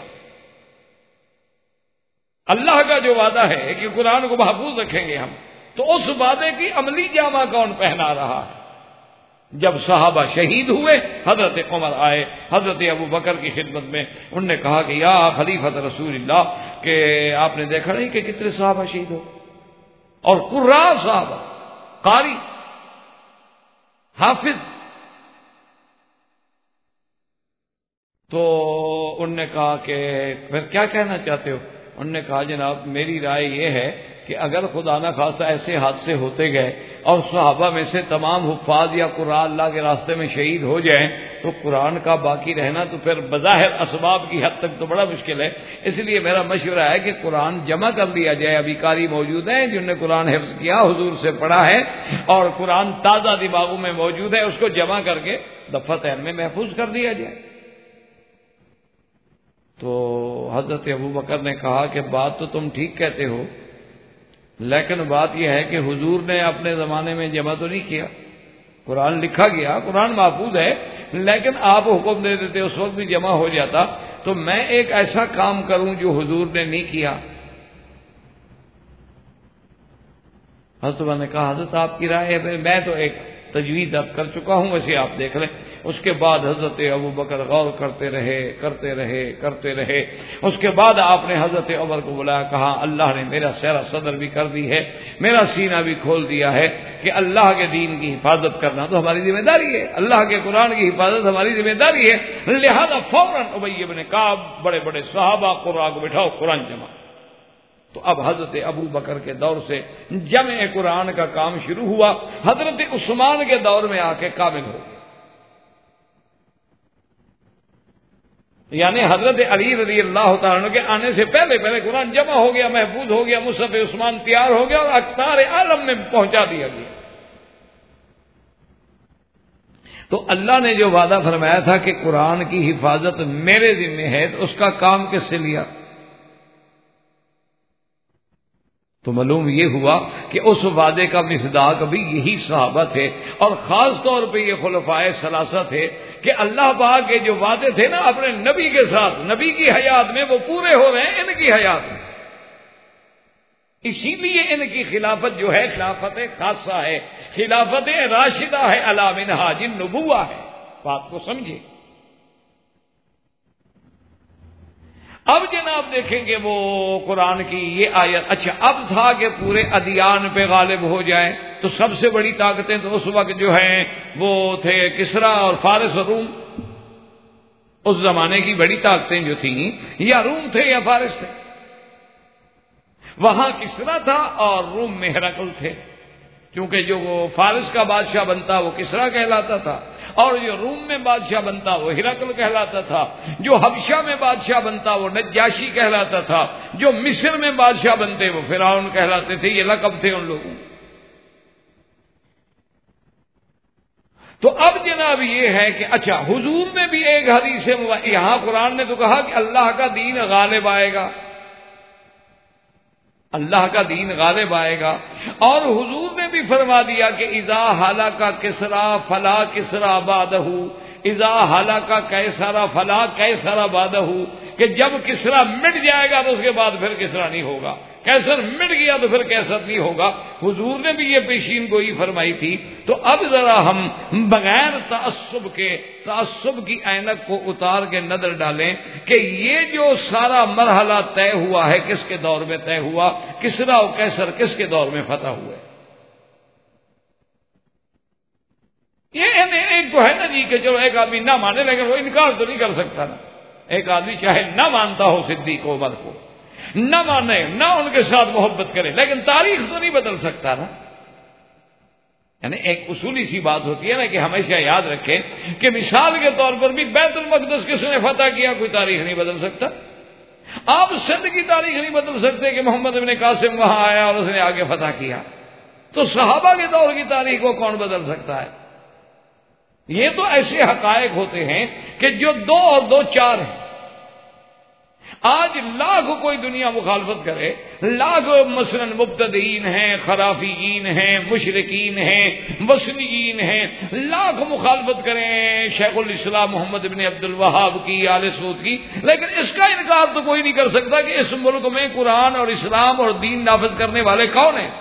اللہ کا جو وعدہ ہے کہ قرآن کو محفوظ رکھیں گے ہم، تو اس وعدے کی عملی جامہ کون پہنا رہا ہے؟ جب صحابہ شہید ہوئے، حضرت عمر آئے حضرت ابو بکر کی خدمت میں، انہوں نے کہا کہ یا خلیفۃ رسول اللہ، کہ آپ نے دیکھا نہیں کہ کتنے صحابہ شہید ہو، اور قراء صحابہ، قاری، حافظ۔ تو انہوں نے کہا کہ پھر کیا کہنا چاہتے ہو؟ انہوں نے کہا جناب میری رائے یہ ہے کہ اگر خدا نہ خاصہ ایسے حادثے ہوتے گئے اور صحابہ میں سے تمام حفاظ یا قرآن اللہ کے راستے میں شہید ہو جائیں تو قرآن کا باقی رہنا تو پھر بظاہر اسباب کی حد تک تو بڑا مشکل ہے. اس لیے میرا مشورہ ہے کہ قرآن جمع کر لیا جائے. ابھی قاری موجود ہیں جنہوں نے قرآن حفظ کیا، حضور سے پڑھا ہے اور قرآن تازہ دماغوں میں موجود ہے، اس کو جمع کر کے دفتر میں محفوظ کر دیا جائے. تو حضرت ابو بکر نے کہا کہ بات تو تم ٹھیک کہتے ہو، لیکن بات یہ ہے کہ حضور نے اپنے زمانے میں جمع تو نہیں کیا. قرآن لکھا گیا، قرآن محفوظ ہے، لیکن آپ حکم دے دیتے اس وقت بھی جمع ہو جاتا. تو میں ایک ایسا کام کروں جو حضور نے نہیں کیا. حضرت عمر نے کہا حضرت آپ کی رائے ہے، میں تو ایک تجویز کر چکا ہوں، ویسے آپ دیکھ لیں. اس کے بعد حضرت ابو بکر غور کرتے رہے. اس کے بعد آپ نے حضرت عمر کو بلایا، کہا اللہ نے میرا سیرا صدر بھی کر دی ہے، میرا سینہ بھی کھول دیا ہے کہ اللہ کے دین کی حفاظت کرنا تو ہماری ذمہ داری ہے، اللہ کے قرآن کی حفاظت ہماری ذمہ داری ہے. لہذا فوراً ابی بن کعب بڑے بڑے صحابہ قرآن کو بٹھاؤ، قرآن جمع. تو اب حضرت ابو بکر کے دور سے جمع قرآن کا کام شروع ہوا، حضرت عثمان کے دور میں آ کے کامل ہو گیا. یعنی حضرت علی رضی اللہ تعالیٰ عنہ کے آنے سے پہلے قرآن جمع ہو گیا، محفوظ ہو گیا، مصحف عثمان تیار ہو گیا اور اقطار عالم میں پہنچا دیا گیا. تو اللہ نے جو وعدہ فرمایا تھا کہ قرآن کی حفاظت میرے ذمہ ہے، تو اس کا کام کس سے لیا؟ تو معلوم یہ ہوا کہ اس وعدے کا مصداق بھی یہی صحابہ تھے، اور خاص طور پہ یہ خلفائے ثلاثہ تھے کہ اللہ پاک کے جو وعدے تھے نا اپنے نبی کے ساتھ، نبی کی حیات میں وہ پورے ہو رہے ہیں ان کی حیات میں. اسی لیے ان کی خلافت جو ہے خلافت خاصہ ہے، خلافت راشدہ ہے، علی منہاج النبوہ ہے. بات کو سمجھے. اب جناب دیکھیں گے وہ قرآن کی یہ آیت. اچھا اب تھا کہ پورے ادیان پہ غالب ہو جائیں، تو سب سے بڑی طاقتیں تو اس وقت جو ہیں وہ تھے کسریٰ اور فارس اور روم. اس زمانے کی بڑی طاقتیں جو تھیں یا روم تھے یا فارس تھے. وہاں کسریٰ تھا اور روم میں ہرقل تھے، کیونکہ جو وہ فارس کا بادشاہ بنتا وہ کسریٰ کہلاتا تھا، اور جو روم میں بادشاہ بنتا وہ ہرقل کہلاتا تھا، جو حبشہ میں بادشاہ بنتا وہ نجاشی کہلاتا تھا، جو مصر میں بادشاہ بنتے وہ فرعون کہلاتے تھے. یہ لقب تھے ان لوگوں. تو اب جناب یہ ہے کہ اچھا حضور نے بھی ایک حدیث یہاں قرآن نے تو کہا کہ اللہ کا دین غالب آئے گا، اللہ کا دین غالب آئے گا، اور حضور نے بھی فرما دیا کہ اذا ہلاک کسریٰ فلا کسریٰ بعدہ، اذا ہلاک قیصر فلا قیصر بعدہ، کہ جب کسریٰ مٹ جائے گا تو اس کے بعد پھر کسریٰ نہیں ہوگا، قیصر مٹ گیا تو پھر قیصر نہیں ہوگا. حضور نے بھی یہ پیشین گوئی فرمائی تھی. تو اب ذرا ہم بغیر تعصب کی اینک کو اتار کے نظر ڈالیں کہ یہ جو سارا مرحلہ طے ہوا ہے کس کے دور میں طے ہوا، کسریٰ و قیصر کس کے دور میں فتح ہوئے. یہ ایک تو ہے نا جی کہ چلو ایک آدمی نہ مانے لیکن وہ انکار تو نہیں کر سکتا نا. ایک آدمی چاہے نہ مانتا ہو صدیق عمر کو، نہ مانے، نہ ان کے ساتھ محبت کرے، لیکن تاریخ تو نہیں بدل سکتا نا. یعنی ایک اصولی سی بات ہوتی ہے نا کہ ہمیشہ یاد رکھیں کہ مثال کے طور پر بھی بیت المقدس کس نے فتح کیا کوئی تاریخ نہیں بدل سکتا. آپ سندھ کی تاریخ نہیں بدل سکتے کہ محمد ابن قاسم وہاں آیا اور اس نے آگے فتح کیا. تو صحابہ کے دور کی تاریخ کو کون بدل سکتا ہے؟ یہ تو ایسے حقائق ہوتے ہیں کہ جو 2 اور 2 4 ہیں. آج لاکھ کوئی دنیا مخالفت کرے، لاکھ مثلا مبتدئین ہیں، خرافیین ہیں، مشرکین ہیں، وثنیین ہیں، لاکھ مخالفت کریں شیخ الاسلام محمد بن عبد الوہاب کی، آل سعود کی، لیکن اس کا انکار تو کوئی نہیں کر سکتا کہ اس ملک میں قرآن اور اسلام اور دین نافذ کرنے والے کون ہیں.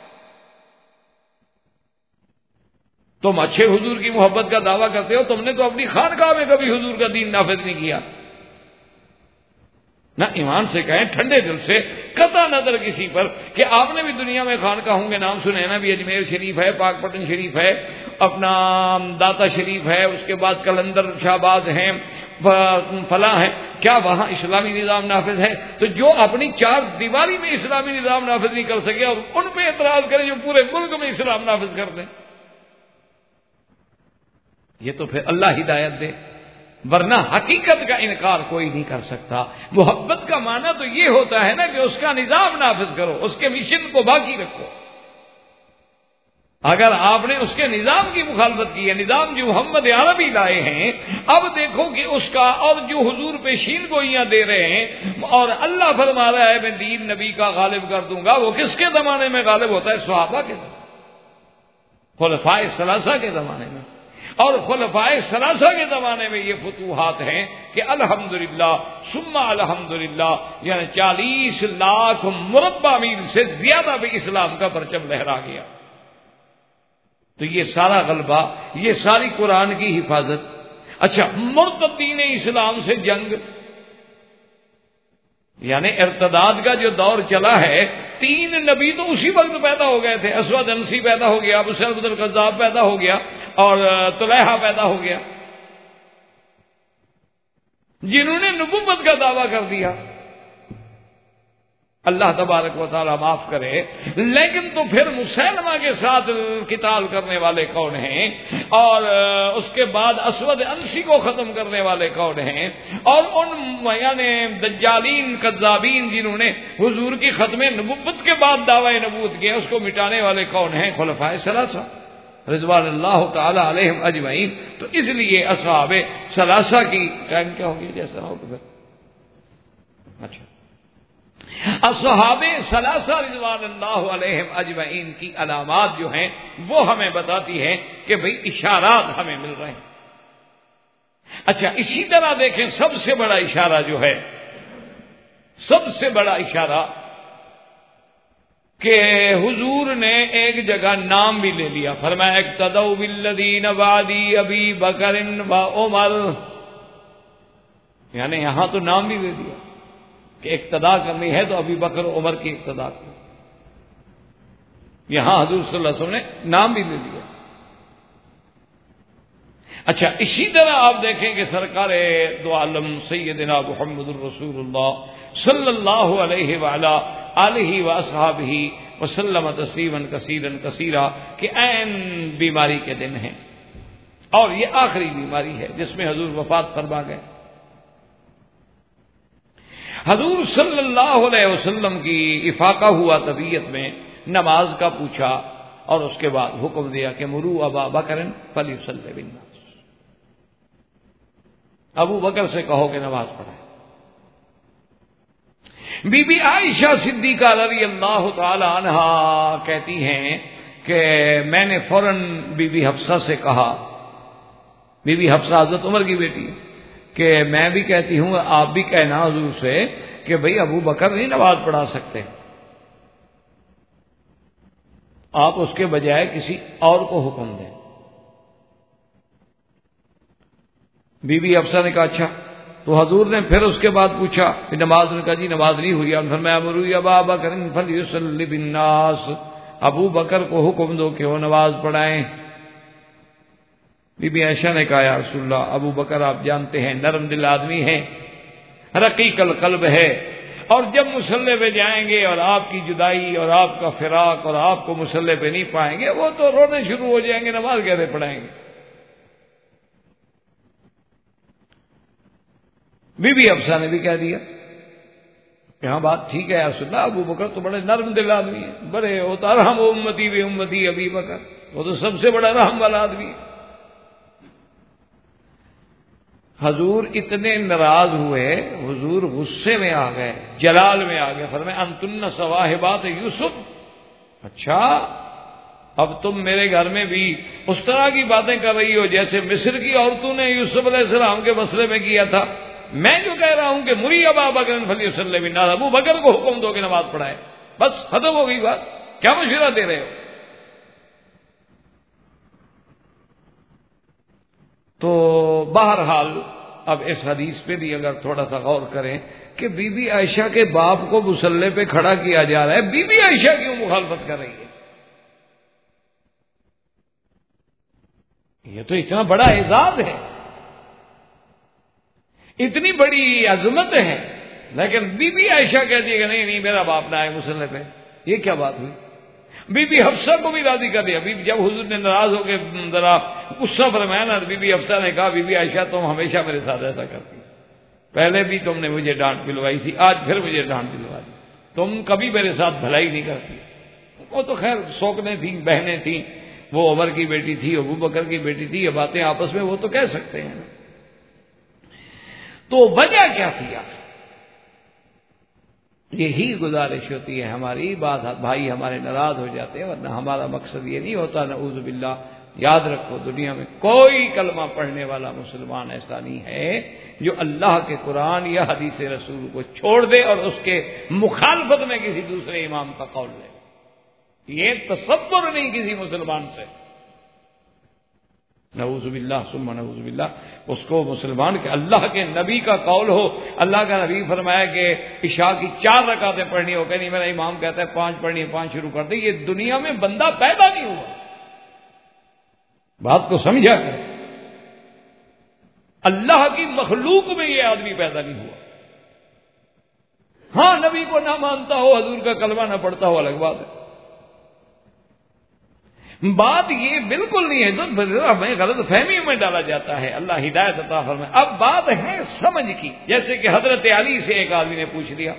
تم اچھے حضور کی محبت کا دعویٰ کرتے ہو، تم نے تو اپنی خانقاہ میں کبھی حضور کا دین نافذ نہیں کیا. نہ ایمان سے کہیں، ٹھنڈے دل سے، قطع نظر کسی پر کہ آپ نے بھی دنیا میں خانقاہوں کے نام سنے نا، بھی اجمیر شریف ہے، پاک پٹن شریف ہے، اپنا داتا شریف ہے، اس کے بعد کلندر شاہباز ہیں، فلاں ہیں، کیا وہاں اسلامی نظام نافذ ہے؟ تو جو اپنی چار دیواری میں اسلامی نظام نافذ نہیں کر سکے اور ان پہ اعتراض کریں جو پورے ملک میں اسلام نافذ کر دیں، یہ تو پھر اللہ ہدایت دے، ورنہ حقیقت کا انکار کوئی نہیں کر سکتا۔ محبت کا معنی تو یہ ہوتا ہے نا کہ اس کا نظام نافذ کرو، اس کے مشن کو باقی رکھو۔ اگر آپ نے اس کے نظام کی مخالفت کی ہے، نظام جو محمد عربی لائے ہیں، اب دیکھو کہ اس کا اور جو حضور پیشین گوئیاں دے رہے ہیں، اور اللہ فرما رہا ہے میں دین نبی کا غالب کر دوں گا، وہ کس کے زمانے میں غالب ہوتا ہے؟ صحابہ کے زمانے، خلفائے ثلاثہ کے زمانے میں۔ اور خلفائے ثلاثہ کے زمانے میں یہ فتوحات ہیں کہ الحمدللہ ثم الحمدللہ، یعنی 40 لاکھ مربع میل سے زیادہ بھی اسلام کا پرچم لہرا گیا۔ تو یہ سارا غلبہ، یہ ساری قرآن کی حفاظت۔ اچھا، مرتدین اسلام سے جنگ، یعنی ارتداد کا جو دور چلا ہے، 3 نبی تو اسی وقت پیدا ہو گئے تھے۔ اسود انسی پیدا ہو گیا، ابو سلمۃ الکذاب پیدا ہو گیا، اور طلحہ پیدا ہو گیا، جنہوں نے نبوت کا دعویٰ کر دیا۔ اللہ تبارک و تعالی معاف کرے، لیکن تو پھر مسلمہ کے ساتھ قتال کرنے والے کون ہیں؟ اور اس کے بعد اسود انسی کو ختم کرنے والے کون ہیں؟ اور ان یعنی دجالین کذابین جنہوں نے حضور کی ختم نبوت کے بعد دعوی نبوت کیا، اس کو مٹانے والے کون ہیں؟ خلفائے ثلاثہ رضوان اللہ تعالی علیہم اجمعین۔ تو اس لیے اصحاب ثلاثہ کی ٹائم کیا ہوگی جیسا ہو تو پھر اچھا، اصحاب ثلاثہ رضوان اللہ علیہم اجمعین کی علامات جو ہیں وہ ہمیں بتاتی ہیں کہ بھئی اشارات ہمیں مل رہے ہیں۔ اچھا، اسی طرح دیکھیں سب سے بڑا اشارہ جو ہے، سب سے بڑا اشارہ کہ حضور نے ایک جگہ نام بھی لے لیا، فرمایا اقتدوا بالذین بعدی ابی بکر و عمر، یعنی یہاں تو نام بھی لے دیا کہ اقتدا کرنی ہے تو ابی بکر و عمر کی اقتدا کرو۔ یہاں حضور صلی اللہ علیہ وسلم نے نام بھی لے لیا۔ اچھا، اسی طرح آپ دیکھیں کہ سرکار دو عالم سیدنا محمد الرسول اللہ صلی اللہ علیہ وعلا آلہ واصحابہ وسلم تسلیما کثیرا کثیرا کہ عین بیماری کے دن ہیں، اور یہ آخری بیماری ہے جس میں حضور وفات فرما گئے۔ حضور صلی اللہ علیہ وسلم کی افاقہ ہوا طبیعت میں، نماز کا پوچھا اور اس کے بعد حکم دیا کہ مروا ابا بکر فلیصلی بالناس، ابو بکر سے کہو کہ نماز پڑھائے۔ بی بی عائشہ صدیقہ رضی اللہ تعالی عنہا کہتی ہیں کہ میں نے فوراً بی بی حفصہ سے کہا، بی بی حفصہ حضرت عمر کی بیٹی، کہ میں بھی کہتی ہوں آپ بھی کہنا حضور سے کہ بھئی ابو بکر نہیں نماز پڑھا سکتے، آپ اس کے بجائے کسی اور کو حکم دیں۔ بی بی حفصہ نے کہا اچھا، تو حضور نے پھر اس کے بعد پوچھا کہ نماز، نے کہا جی نماز نہیں ہوئی۔ فرمایا مروا ابا بکر فلیصلی بالناس، ابو بکر کو حکم دو کہ وہ نماز پڑھائیں۔ بی بی عائشہ نے کہا یا رسول اللہ، ابو بکر آپ جانتے ہیں نرم دل آدمی ہے، رقیق القلب ہے، اور جب مصلی پہ جائیں گے اور آپ کی جدائی اور آپ کا فراق اور آپ کو مصلی پہ نہیں پائیں گے وہ تو رونے شروع ہو جائیں گے، نماز کیسے پڑھائیں گے؟ بی بی حفصہ نے بھی کہہ دیا کہ ہاں بات ٹھیک ہے یا رسول اللہ، ابو بکر تو بڑے نرم دل آدمی ہے، بڑے ہوتا رحم امتی بی امتی ابی بکر، وہ تو سب سے بڑا رحم والا آدمی ہے۔ حضور اتنے ناراض ہوئے، حضور غصے میں آ گئے، جلال میں آ گئے، فرمایا انتن صواحبات یوسف، اچھا اب تم میرے گھر میں بھی اس طرح کی باتیں کر رہی ہو جیسے مصر کی عورتوں نے یوسف علیہ السلام کے مسئلے میں کیا تھا۔ میں جو کہہ رہا ہوں کہ مری ابا بکر فلیصلی بالناس، ابو بکر کو حکم دو کہ نماز پڑھائے، بس ختم ہو گئی بات، کیا مشورہ دے رہے ہو؟ تو بہرحال اب اس حدیث پہ بھی اگر تھوڑا سا غور کریں کہ بی بی عائشہ کے باپ کو مصلی پہ کھڑا کیا جا رہا ہے، بی بی عائشہ کیوں مخالفت کر رہی ہے؟ یہ تو اتنا بڑا اعزاز ہے۔ اتنی بڑی عظمت ہے، لیکن بی بی عائشہ کہتی ہے کہ نہیں میرا باپ نہ آئے مسلح پہ. یہ کیا بات ہوئی؟ بی بی حفصہ کو بھی راضی کر دیا. جب حضور نے ناراض ہو کے ذرا غصہ فرمایا نا، بی بی حفصہ نے کہا بی بی عائشہ تم ہمیشہ میرے ساتھ ایسا کرتی، پہلے بھی تم نے مجھے ڈانٹ پلوائی تھی، آج پھر مجھے ڈانٹ پلوا دی، تم کبھی میرے ساتھ بھلائی نہیں کرتی. وہ تو خیر سوکنیں تھیں، بہنیں تھیں، وہ عمر کی بیٹی تھی، ابو بکر کی بیٹی تھی، یہ باتیں آپس میں وہ تو کہہ سکتے ہیں. تو وجہ کیا تھی آپ؟ یہی گزارش ہوتی ہے ہماری. بات بھائی ہمارے ناراض ہو جاتے ہیں، ورنہ ہمارا مقصد یہ نہیں ہوتا. نعوذ باللہ. یاد رکھو دنیا میں کوئی کلمہ پڑھنے والا مسلمان ایسا نہیں ہے جو اللہ کے قرآن یا حدیث رسول کو چھوڑ دے اور اس کے مخالفت میں کسی دوسرے امام کا قول لے. یہ تصور نہیں کسی مسلمان سے. نعوذ باللہ ثم نعوذ باللہ. اس کو مسلمان کے اللہ کے نبی کا قول ہو. اللہ کا نبی فرمایا کہ عشاء کی 4 رکعتیں پڑھنی ہو، کہ نہیں میرا امام کہتا ہے 5 پڑھنی ہے، 5 شروع کر دے. یہ دنیا میں بندہ پیدا نہیں ہوا. بات کو سمجھا کر، اللہ کی مخلوق میں یہ آدمی پیدا نہیں ہوا. ہاں نبی کو نہ مانتا ہو، حضور کا کلمہ نہ پڑھتا ہو، الگ بات ہے. بات یہ بالکل نہیں ہے، تو ہمیں غلط فہمی میں ڈالا جاتا ہے. اللہ ہدایت عطا فرمائے. اب بات ہے سمجھ کی. جیسے کہ حضرت علی سے ایک آدمی نے پوچھ لیا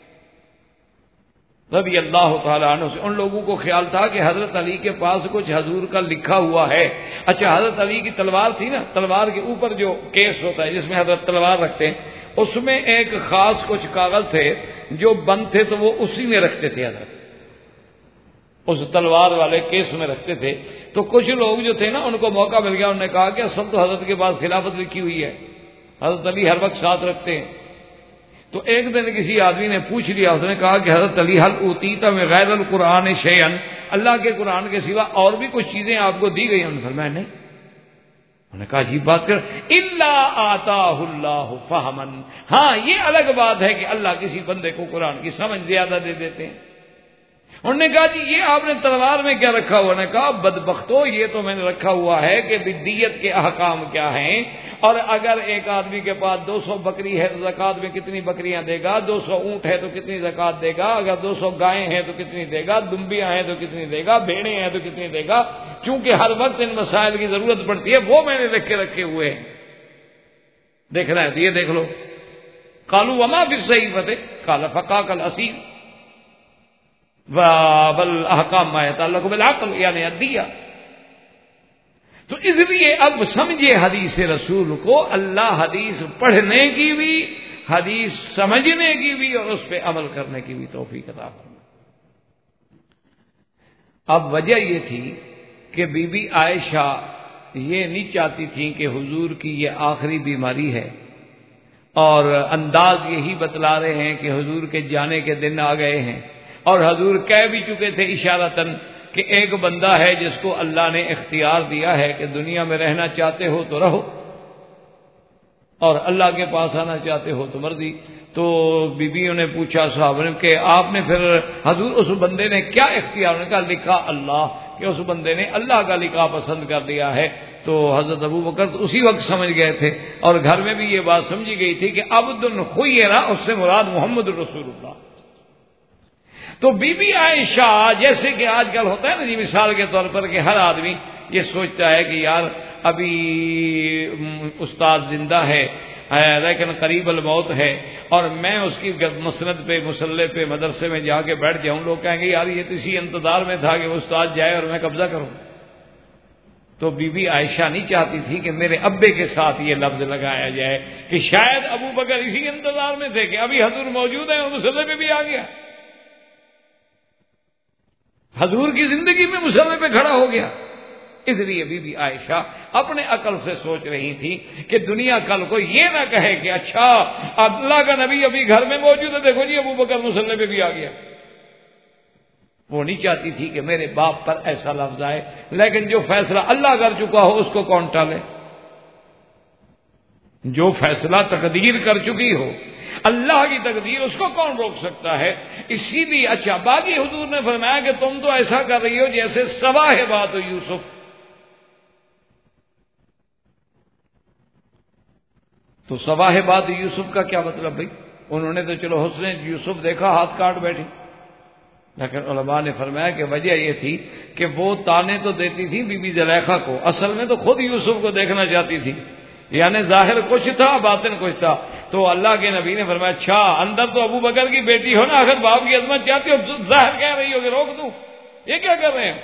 رضی اللہ تعالیٰ عنہ سے. ان لوگوں کو خیال تھا کہ حضرت علی کے پاس کچھ حضور کا لکھا ہوا ہے. اچھا حضرت علی کی تلوار تھی نا، تلوار کے اوپر جو کیس ہوتا ہے جس میں حضرت تلوار رکھتے ہیں، اس میں ایک خاص کچھ کاغذ تھے جو بند تھے، تو وہ اسی میں رکھتے تھے. حضرت اس تلوار والے کیس میں رکھتے تھے. تو کچھ لوگ جو تھے نا ان کو موقع مل گیا، انہوں نے کہا کہ اصل تو حضرت کے پاس خلافت لکھی ہوئی ہے، حضرت علی ہر وقت ساتھ رکھتے ہیں. تو ایک دن کسی آدمی نے پوچھ لیا، اس نے کہا کہ حضرت علی حل اوتیت من غیر القرآن شیئا، اللہ کے قرآن کے سوا اور بھی کچھ چیزیں آپ کو دی گئی ہیں؟ انہوں نے فرمایا نہیں. انہوں نے کہا عجیب بات کر، الا آتاہ اللہ فہما. ہاں یہ الگ بات ہے کہ اللہ کسی بندے کو قرآن کی سمجھ زیادہ دے دیتے ہیں. انہوں نے کہا جی یہ آپ نے تلوار میں کیا رکھا ہوا؟ نے کہا بدبختو یہ تو میں نے رکھا ہوا ہے کہ دیت کے احکام کیا ہیں، اور اگر ایک آدمی کے پاس 200 بکری ہے تو زکوٰۃ میں کتنی بکریاں دے گا، 200 اونٹ ہے تو کتنی زکوٰۃ دے گا، اگر 200 گائیں ہیں تو کتنی دے گا، دمبیاں ہیں تو کتنی دے گا، بھیڑیں ہیں تو کتنی دے گا. چونکہ ہر وقت ان مسائل کی ضرورت پڑتی ہے، وہ میں نے لکھ کے رکھے ہوئے ہیں. دیکھنا ہے تو یہ دیکھ لو. قالوا وما فی الصحیفۃ قال فقاک الاسیر بل احکام ما يتعلق بالعقل یعنی الدیہ. تو اس لیے اب سمجھے حدیث رسول کو، اللہ حدیث پڑھنے کی بھی، حدیث سمجھنے کی بھی، اور اس پہ عمل کرنے کی بھی توفیق عطا فرمائے. اب وجہ یہ تھی کہ بی بی عائشہ یہ نہیں چاہتی تھیں کہ حضور کی یہ آخری بیماری ہے، اور انداز یہی بتلا رہے ہیں کہ حضور کے جانے کے دن آ گئے ہیں. اور حضور کہہ بھی چکے تھے اشارتاً کہ ایک بندہ ہے جس کو اللہ نے اختیار دیا ہے کہ دنیا میں رہنا چاہتے ہو تو رہو، اور اللہ کے پاس آنا چاہتے ہو تو مرضی. تو بیویوں نے پوچھا صحابہ نے کہ آپ نے پھر حضور اس بندے نے کیا اختیار؟ نے کہا لکھا اللہ، کہ اس بندے نے اللہ کا لکھا پسند کر دیا ہے. تو حضرت ابو بکر تو اسی وقت سمجھ گئے تھے، اور گھر میں بھی یہ بات سمجھی گئی تھی کہ عبد خیرہ، اس سے مراد محمد رسول اللہ. تو بی بی عائشہ جیسے کہ آج کل ہوتا ہے نا جی، مثال کے طور پر کہ ہر آدمی یہ سوچتا ہے کہ یار ابھی استاد زندہ ہے لیکن قریب الموت ہے، اور میں اس کی مسند پہ مصلے پہ مدرسے میں جا کے بیٹھ جاؤں، لوگ کہیں گے یار یہ تو اسی انتظار میں تھا کہ وہ استاد جائے اور میں قبضہ کروں. تو بی بی عائشہ نہیں چاہتی تھی کہ میرے ابے کے ساتھ یہ لفظ لگایا جائے کہ شاید ابو بکر اسی انتظار میں تھے کہ ابھی حضور موجود ہیں اور مصلے پہ بھی آ گیا، حضور کی زندگی میں مصلے پہ کھڑا ہو گیا. اس لیے بی بی عائشہ اپنے عقل سے سوچ رہی تھی کہ دنیا کل کو یہ نہ کہے کہ اچھا اللہ کا نبی ابھی گھر میں موجود ہے، دیکھو جی ابو بکر مصلے پہ بھی آ گیا. وہ نہیں چاہتی تھی کہ میرے باپ پر ایسا لفظ آئے. لیکن جو فیصلہ اللہ کر چکا ہو اس کو کون ٹالے؟ جو فیصلہ تقدیر کر چکی ہو، اللہ کی تقدیر، اس کو کون روک سکتا ہے؟ اسی لیے اچھا باقی حضور نے فرمایا کہ تم تو ایسا کر رہی ہو جیسے سوا ہے بات یوسف. تو صباح بعد یوسف کا کیا مطلب بھائی؟ انہوں نے تو چلو حسن یوسف دیکھا، ہاتھ کاٹ بیٹھی، لیکن علماء نے فرمایا کہ وجہ یہ تھی کہ وہ تانے تو دیتی تھی بی بی زلیخا کو، اصل میں تو خود یوسف کو دیکھنا چاہتی تھی، یعنی ظاہر کچھ تھا باطن کچھ تھا۔ تو اللہ کے نبی نے فرمایا اچھا اندر تو ابو بکر کی بیٹی ہو نا، اگر باپ کی عظمت چاہتی ہو ظاہر کہہ رہی ہو کہ روک دوں، یہ کیا کر رہے ہیں؟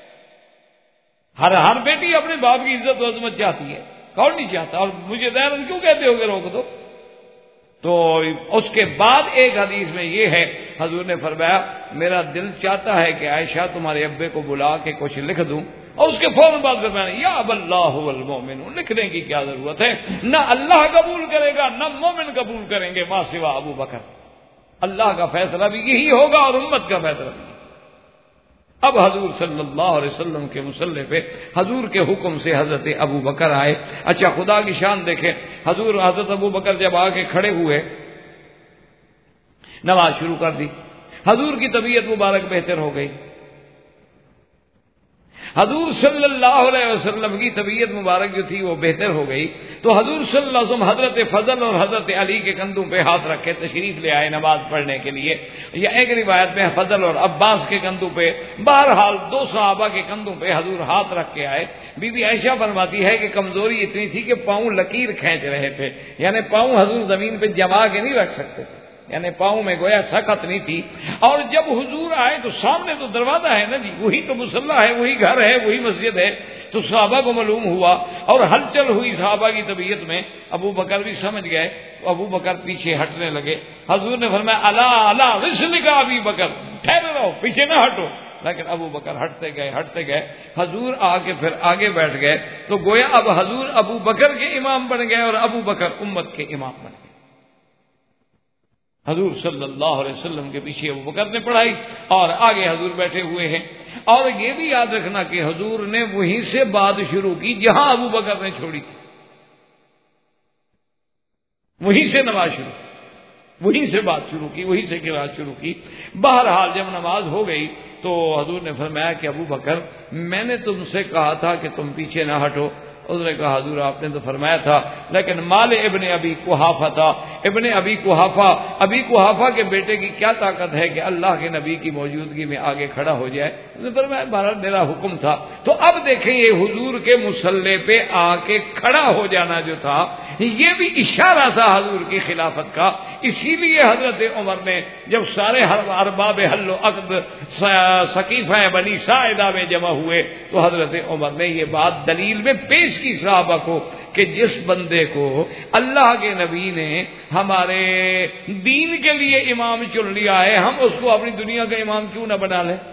ہر بیٹی اپنے باپ کی عزت و عظمت چاہتی ہے، کون نہیں چاہتا؟ اور مجھے ظاہر کیوں کہتے ہو کہ روک دو؟ تو اس کے بعد ایک حدیث میں یہ ہے، حضور نے فرمایا میرا دل چاہتا ہے کہ عائشہ تمہارے ابے کو بلا کے کچھ لکھ دوں، اور اس کے فوراً بعد فرمایا یا اب اللہ والمؤمنون، لکھنے کی کیا ضرورت ہے؟ نہ اللہ قبول کرے گا نہ مومن قبول کریں گے ما سوا ابو بکر، اللہ کا فیصلہ بھی یہی ہوگا اور امت کا فیصلہ بھی۔ اب حضور صلی اللہ علیہ وسلم کے مصلی پہ حضور کے حکم سے حضرت ابو بکر آئے۔ اچھا خدا کی شان دیکھیں، حضرت ابو بکر جب آ کے کھڑے ہوئے، نماز شروع کر دی، حضور کی طبیعت مبارک بہتر ہو گئی۔ حضور صلی اللہ علیہ وسلم کی طبیعت مبارک جو تھی وہ بہتر ہو گئی، تو حضور صلی اللہ علیہ وسلم حضرت فضل اور حضرت علی کے کندھوں پہ ہاتھ رکھے تشریف لے آئے نماز پڑھنے کے لیے، یا ایک روایت میں فضل اور عباس کے کندھوں پہ، بہرحال دو صحابہ کے کندھوں پہ حضور ہاتھ رکھ کے آئے۔ بی بی عائشہ فرماتی ہے کہ کمزوری اتنی تھی کہ پاؤں لکیر کھینچ رہے تھے، یعنی پاؤں حضور زمین پہ جما کے نہیں رکھ سکتے تھے، یعنی پاؤں میں گویا سخت نہیں تھی۔ اور جب حضور آئے تو سامنے تو دروازہ ہے نا جی، وہی تو مصلی ہے، وہی گھر ہے، وہی مسجد ہے، تو صحابہ کو معلوم ہوا اور ہلچل ہوئی صحابہ کی طبیعت میں۔ ابو بکر بھی سمجھ گئے تو ابو بکر پیچھے ہٹنے لگے۔ حضور نے فرمایا الا الا رسلک ابی بکر، ٹھہرے رہو، پیچھے نہ ہٹو، لیکن ابو بکر ہٹتے گئے۔ حضور آ کے پھر آگے بیٹھ گئے، تو گویا اب حضور ابو بکر کے امام بن گئے اور ابو بکر امت کے امام بن گئے۔ حضور صلی اللہ علیہ وسلم کے پیچھے ابو بکر نے پڑھائی اور آگے حضور بیٹھے ہوئے ہیں۔ اور یہ بھی یاد رکھنا کہ حضور نے وہیں سے بات شروع کی جہاں ابو بکر نے چھوڑی تھی، وہیں سے نماز شروع، وہیں سے بات شروع کی، وہیں سے قرات شروع کی۔ بہرحال جب نماز ہو گئی تو حضور نے فرمایا کہ ابو بکر میں نے تم سے کہا تھا کہ تم پیچھے نہ ہٹو۔ اس نے کہا حضور آپ نے تو فرمایا تھا، لیکن مال ابن ابی قحافہ تھا، ابن ابی قحافہ کے بیٹے کی کیا طاقت ہے کہ اللہ کے نبی کی موجودگی میں آگے کھڑا ہو جائے؟ اس نے فرمایا بہرحال میرا حکم تھا۔ تو اب دیکھیں یہ حضور کے مصلی پہ آ کے کھڑا ہو جانا جو تھا یہ بھی اشارہ تھا حضور کی خلافت کا۔ اسی لیے حضرت عمر نے جب سارے ارباب حل و عقد سقیفہ بنی ساعدہ میں جمع ہوئے تو حضرت عمر نے یہ بات دلیل میں پیش کی صحابہ کو کہ جس بندے کو اللہ کے نبی نے ہمارے دین کے لیے امام چن لیا ہے، ہم اس کو اپنی دنیا کا امام کیوں نہ بنا لیں؟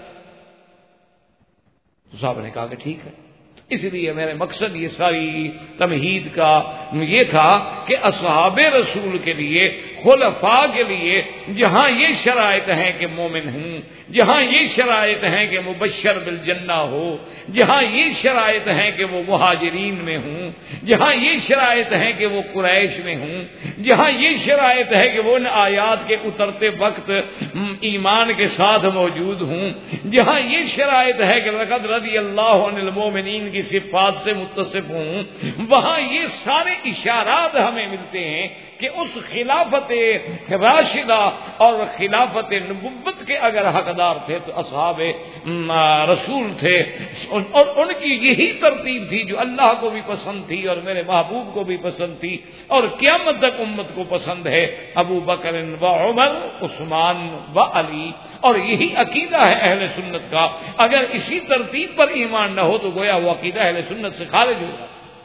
تو صاحب نے کہا کہ ٹھیک ہے۔ اس لیے میرے مقصد یہ ساری تمہید کا یہ تھا کہ اصحاب رسول کے لیے، خلفاء کے لیے جہاں یہ شرائط ہیں کہ مومن ہوں، جہاں یہ شرائط ہیں کہ مبشر بالجنہ ہو، جہاں یہ شرائط ہیں کہ وہ مہاجرین میں ہوں، جہاں یہ شرائط ہیں کہ وہ قریش میں ہوں، جہاں یہ شرائط ہے کہ وہ ان آیات کے اترتے وقت ایمان کے ساتھ موجود ہوں، جہاں یہ شرائط ہے کہ لقد رضی اللہ عن المؤمنین کی صفات سے متصف ہوں، وہاں یہ سارے اشارات ہمیں ملتے ہیں کہ اس خلافت راشدہ اور خلافت نبوت کے اگر حقدار تھے تو اصحاب رسول تھے، اور ان کی یہی ترتیب تھی جو اللہ کو بھی پسند تھی اور میرے محبوب کو بھی پسند تھی اور قیامت تک امت کو پسند ہے، ابو بکر و عمر، عثمان و علی۔ اور یہی عقیدہ ہے اہل سنت کا۔ اگر اسی ترتیب پر ایمان نہ ہو تو گویا وہ عقیدہ اہل سنت سے خارج ہوگا۔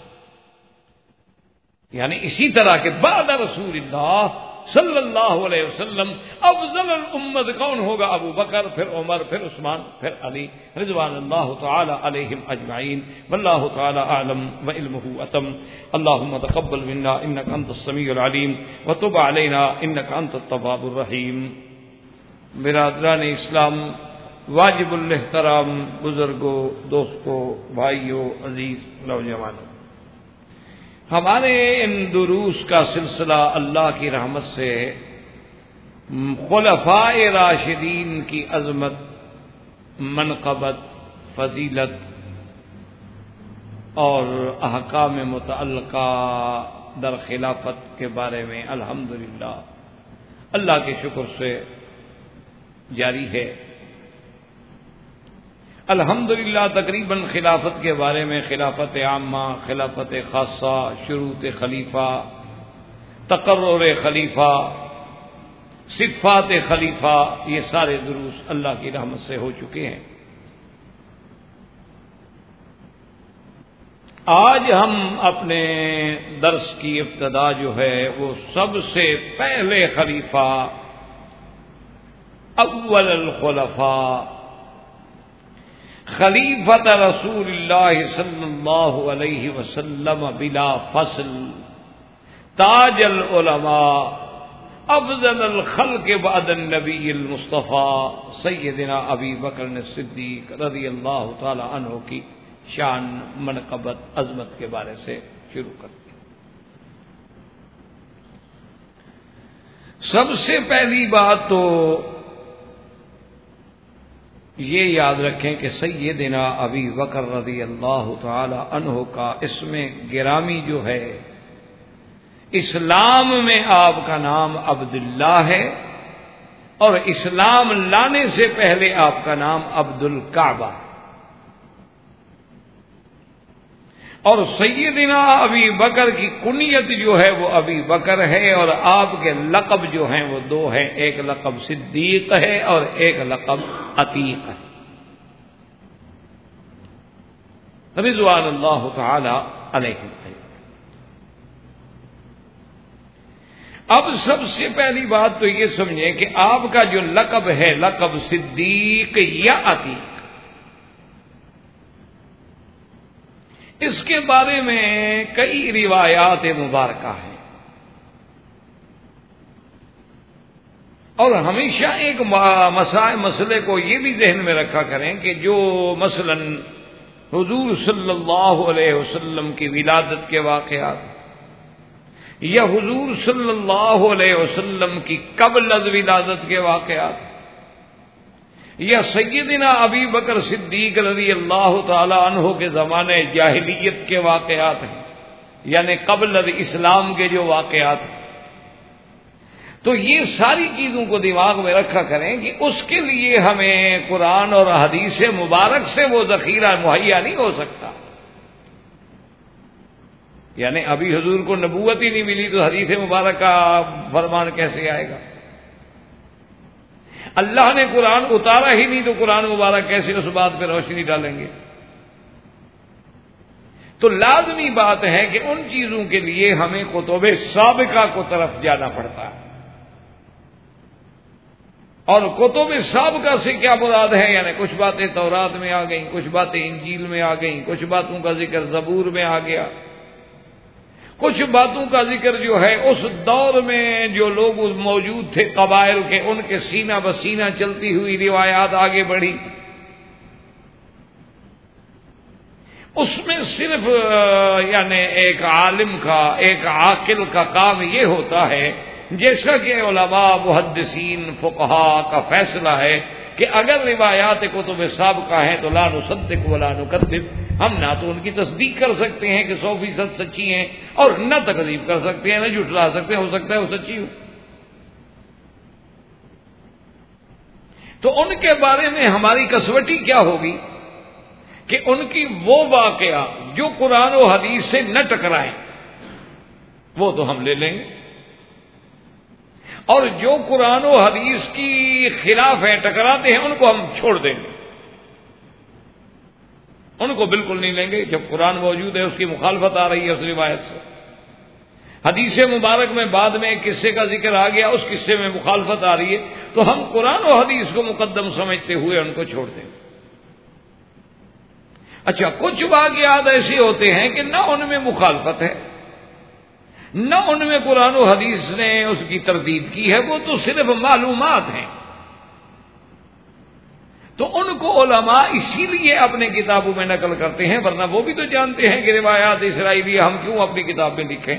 یعنی اسی طرح کے بعد رسول اللہ صلی اللہ علیہ وسلم افضل الامت کون ہوگا؟ ابو بکر، پھر عمر، پھر عثمان، پھر علی رضوان اللہ تعالی علیہم اجمعین۔ واللہ تعالی اعلم وعلمہ اتم۔ اللہم تقبل منا انک انت السمیع العلیم وتب علینا انک انت التواب الرحیم۔ برادران اسلام، واجب الاحترام بزرگوں، دوستوں، بھائیوں، عزیز نوجوانوں، ہمارے ان دروس کا سلسلہ اللہ کی رحمت سے خلفاء راشدین کی عظمت، منقبت، فضیلت اور احکام متعلقہ در خلافت کے بارے میں الحمدللہ اللہ کے شکر سے جاری ہے۔ الحمدللہ تقریباً خلافت کے بارے میں خلافت عامہ، خلافت خاصہ، شروط خلیفہ، تقرر خلیفہ، صفات خلیفہ، یہ سارے دروس اللہ کی رحمت سے ہو چکے ہیں۔ آج ہم اپنے درس کی ابتدا جو ہے وہ سب سے پہلے خلیفہ اول الخلفاء خلیفۃ رسول اللہ صلی اللہ علیہ وسلم بلا فصل تاج العلماء افضل الخلق بعد النبی المصطفیٰ سیدنا ابی بکر الصدیق رضی اللہ تعالی عنہ کی شان، منقبت، عظمت کے بارے سے شروع کرتے ہیں۔ سب سے پہلی بات تو یہ یاد رکھیں کہ سیدنا ابی بکر رضی اللہ تعالی عنہ کا اسم گرامی جو ہے، اسلام میں آپ کا نام عبداللہ ہے، اور اسلام لانے سے پہلے آپ کا نام عبد الکعبہ، اور سیدنا ابی بکر کی کنیت جو ہے وہ ابی بکر ہے، اور آپ کے لقب جو ہیں وہ دو ہیں، ایک لقب صدیق ہے اور ایک لقب عتیق ہے رضوان اللہ تعالی علیہ۔ اب سب سے پہلی بات تو یہ سمجھیں کہ آپ کا جو لقب ہے، لقب صدیق یا عتیق، اس کے بارے میں کئی روایات مبارکہ ہیں، اور ہمیشہ ایک مسئلے کو یہ بھی ذہن میں رکھا کریں کہ جو مثلا حضور صلی اللہ علیہ وسلم کی ولادت کے واقعات یا حضور صلی اللہ علیہ وسلم کی قبل از ولادت کے واقعات یا سیدنا ابی بکر صدیق رضی اللہ تعالی عنہ کے زمانے جاہلیت کے واقعات ہیں، یعنی قبل از اسلام کے جو واقعات ہیں، تو یہ ساری چیزوں کو دماغ میں رکھا کریں کہ اس کے لیے ہمیں قرآن اور حدیث مبارک سے وہ ذخیرہ مہیا نہیں ہو سکتا۔ یعنی ابھی حضور کو نبوت ہی نہیں ملی تو حدیث مبارک کا فرمان کیسے آئے گا؟ اللہ نے قرآن اتارا ہی نہیں تو قرآن مبارک کیسے اس بات پہ روشنی ڈالیں گے؟ تو لازمی بات ہے کہ ان چیزوں کے لیے ہمیں کتب سابقہ کو طرف جانا پڑتا ہے، اور کتب سابقہ سے کیا مراد ہے؟ یعنی کچھ باتیں تورات میں آ گئیں، کچھ باتیں انجیل میں آ گئیں، کچھ باتوں کا ذکر زبور میں آ گیا، کچھ باتوں کا ذکر جو ہے اس دور میں جو لوگ موجود تھے قبائل کے، ان کے سینہ بسینہ چلتی ہوئی روایات آگے بڑھی۔ اس میں صرف یعنی ایک عالم کا، ایک عاقل کا کام یہ ہوتا ہے، جیسا کہ علماء محدثین فقہاء کا فیصلہ ہے کہ اگر روایات کتب سابقہ ہیں تو لا نصدق ولا نکذب، ہم نہ تو ان کی تصدیق کر سکتے ہیں کہ 100% سچی ہیں، اور نہ تکذیب کر سکتے ہیں، نہ جھٹلا سکتے ہیں، ہو سکتا ہے وہ سچی ہو۔ تو ان کے بارے میں ہماری کسوٹی کیا ہوگی کہ ان کی وہ واقعہ جو قرآن و حدیث سے نہ ٹکرائیں وہ تو ہم لے لیں گے، اور جو قرآن و حدیث کی خلاف ہیں، ٹکراتے ہیں، ان کو ہم چھوڑ دیں گے، ان کو بالکل نہیں لیں گے۔ جب قرآن موجود ہے، اس کی مخالفت آ رہی ہے اس روایت سے، حدیث مبارک میں بعد میں ایک قصے کا ذکر آ گیا، اس قصے میں مخالفت آ رہی ہے، تو ہم قرآن و حدیث کو مقدم سمجھتے ہوئے ان کو چھوڑ دیں گے۔ اچھا، کچھ واقعات ایسے ہوتے ہیں کہ نہ ان میں مخالفت ہے، نہ ان میں قرآن و حدیث نے اس کی تردید کی ہے، وہ تو صرف معلومات ہیں، تو ان کو علماء اسی لیے اپنے کتابوں میں نقل کرتے ہیں، ورنہ وہ بھی تو جانتے ہیں کہ روایات اسرائیلی ہم کیوں اپنی کتاب میں لکھیں۔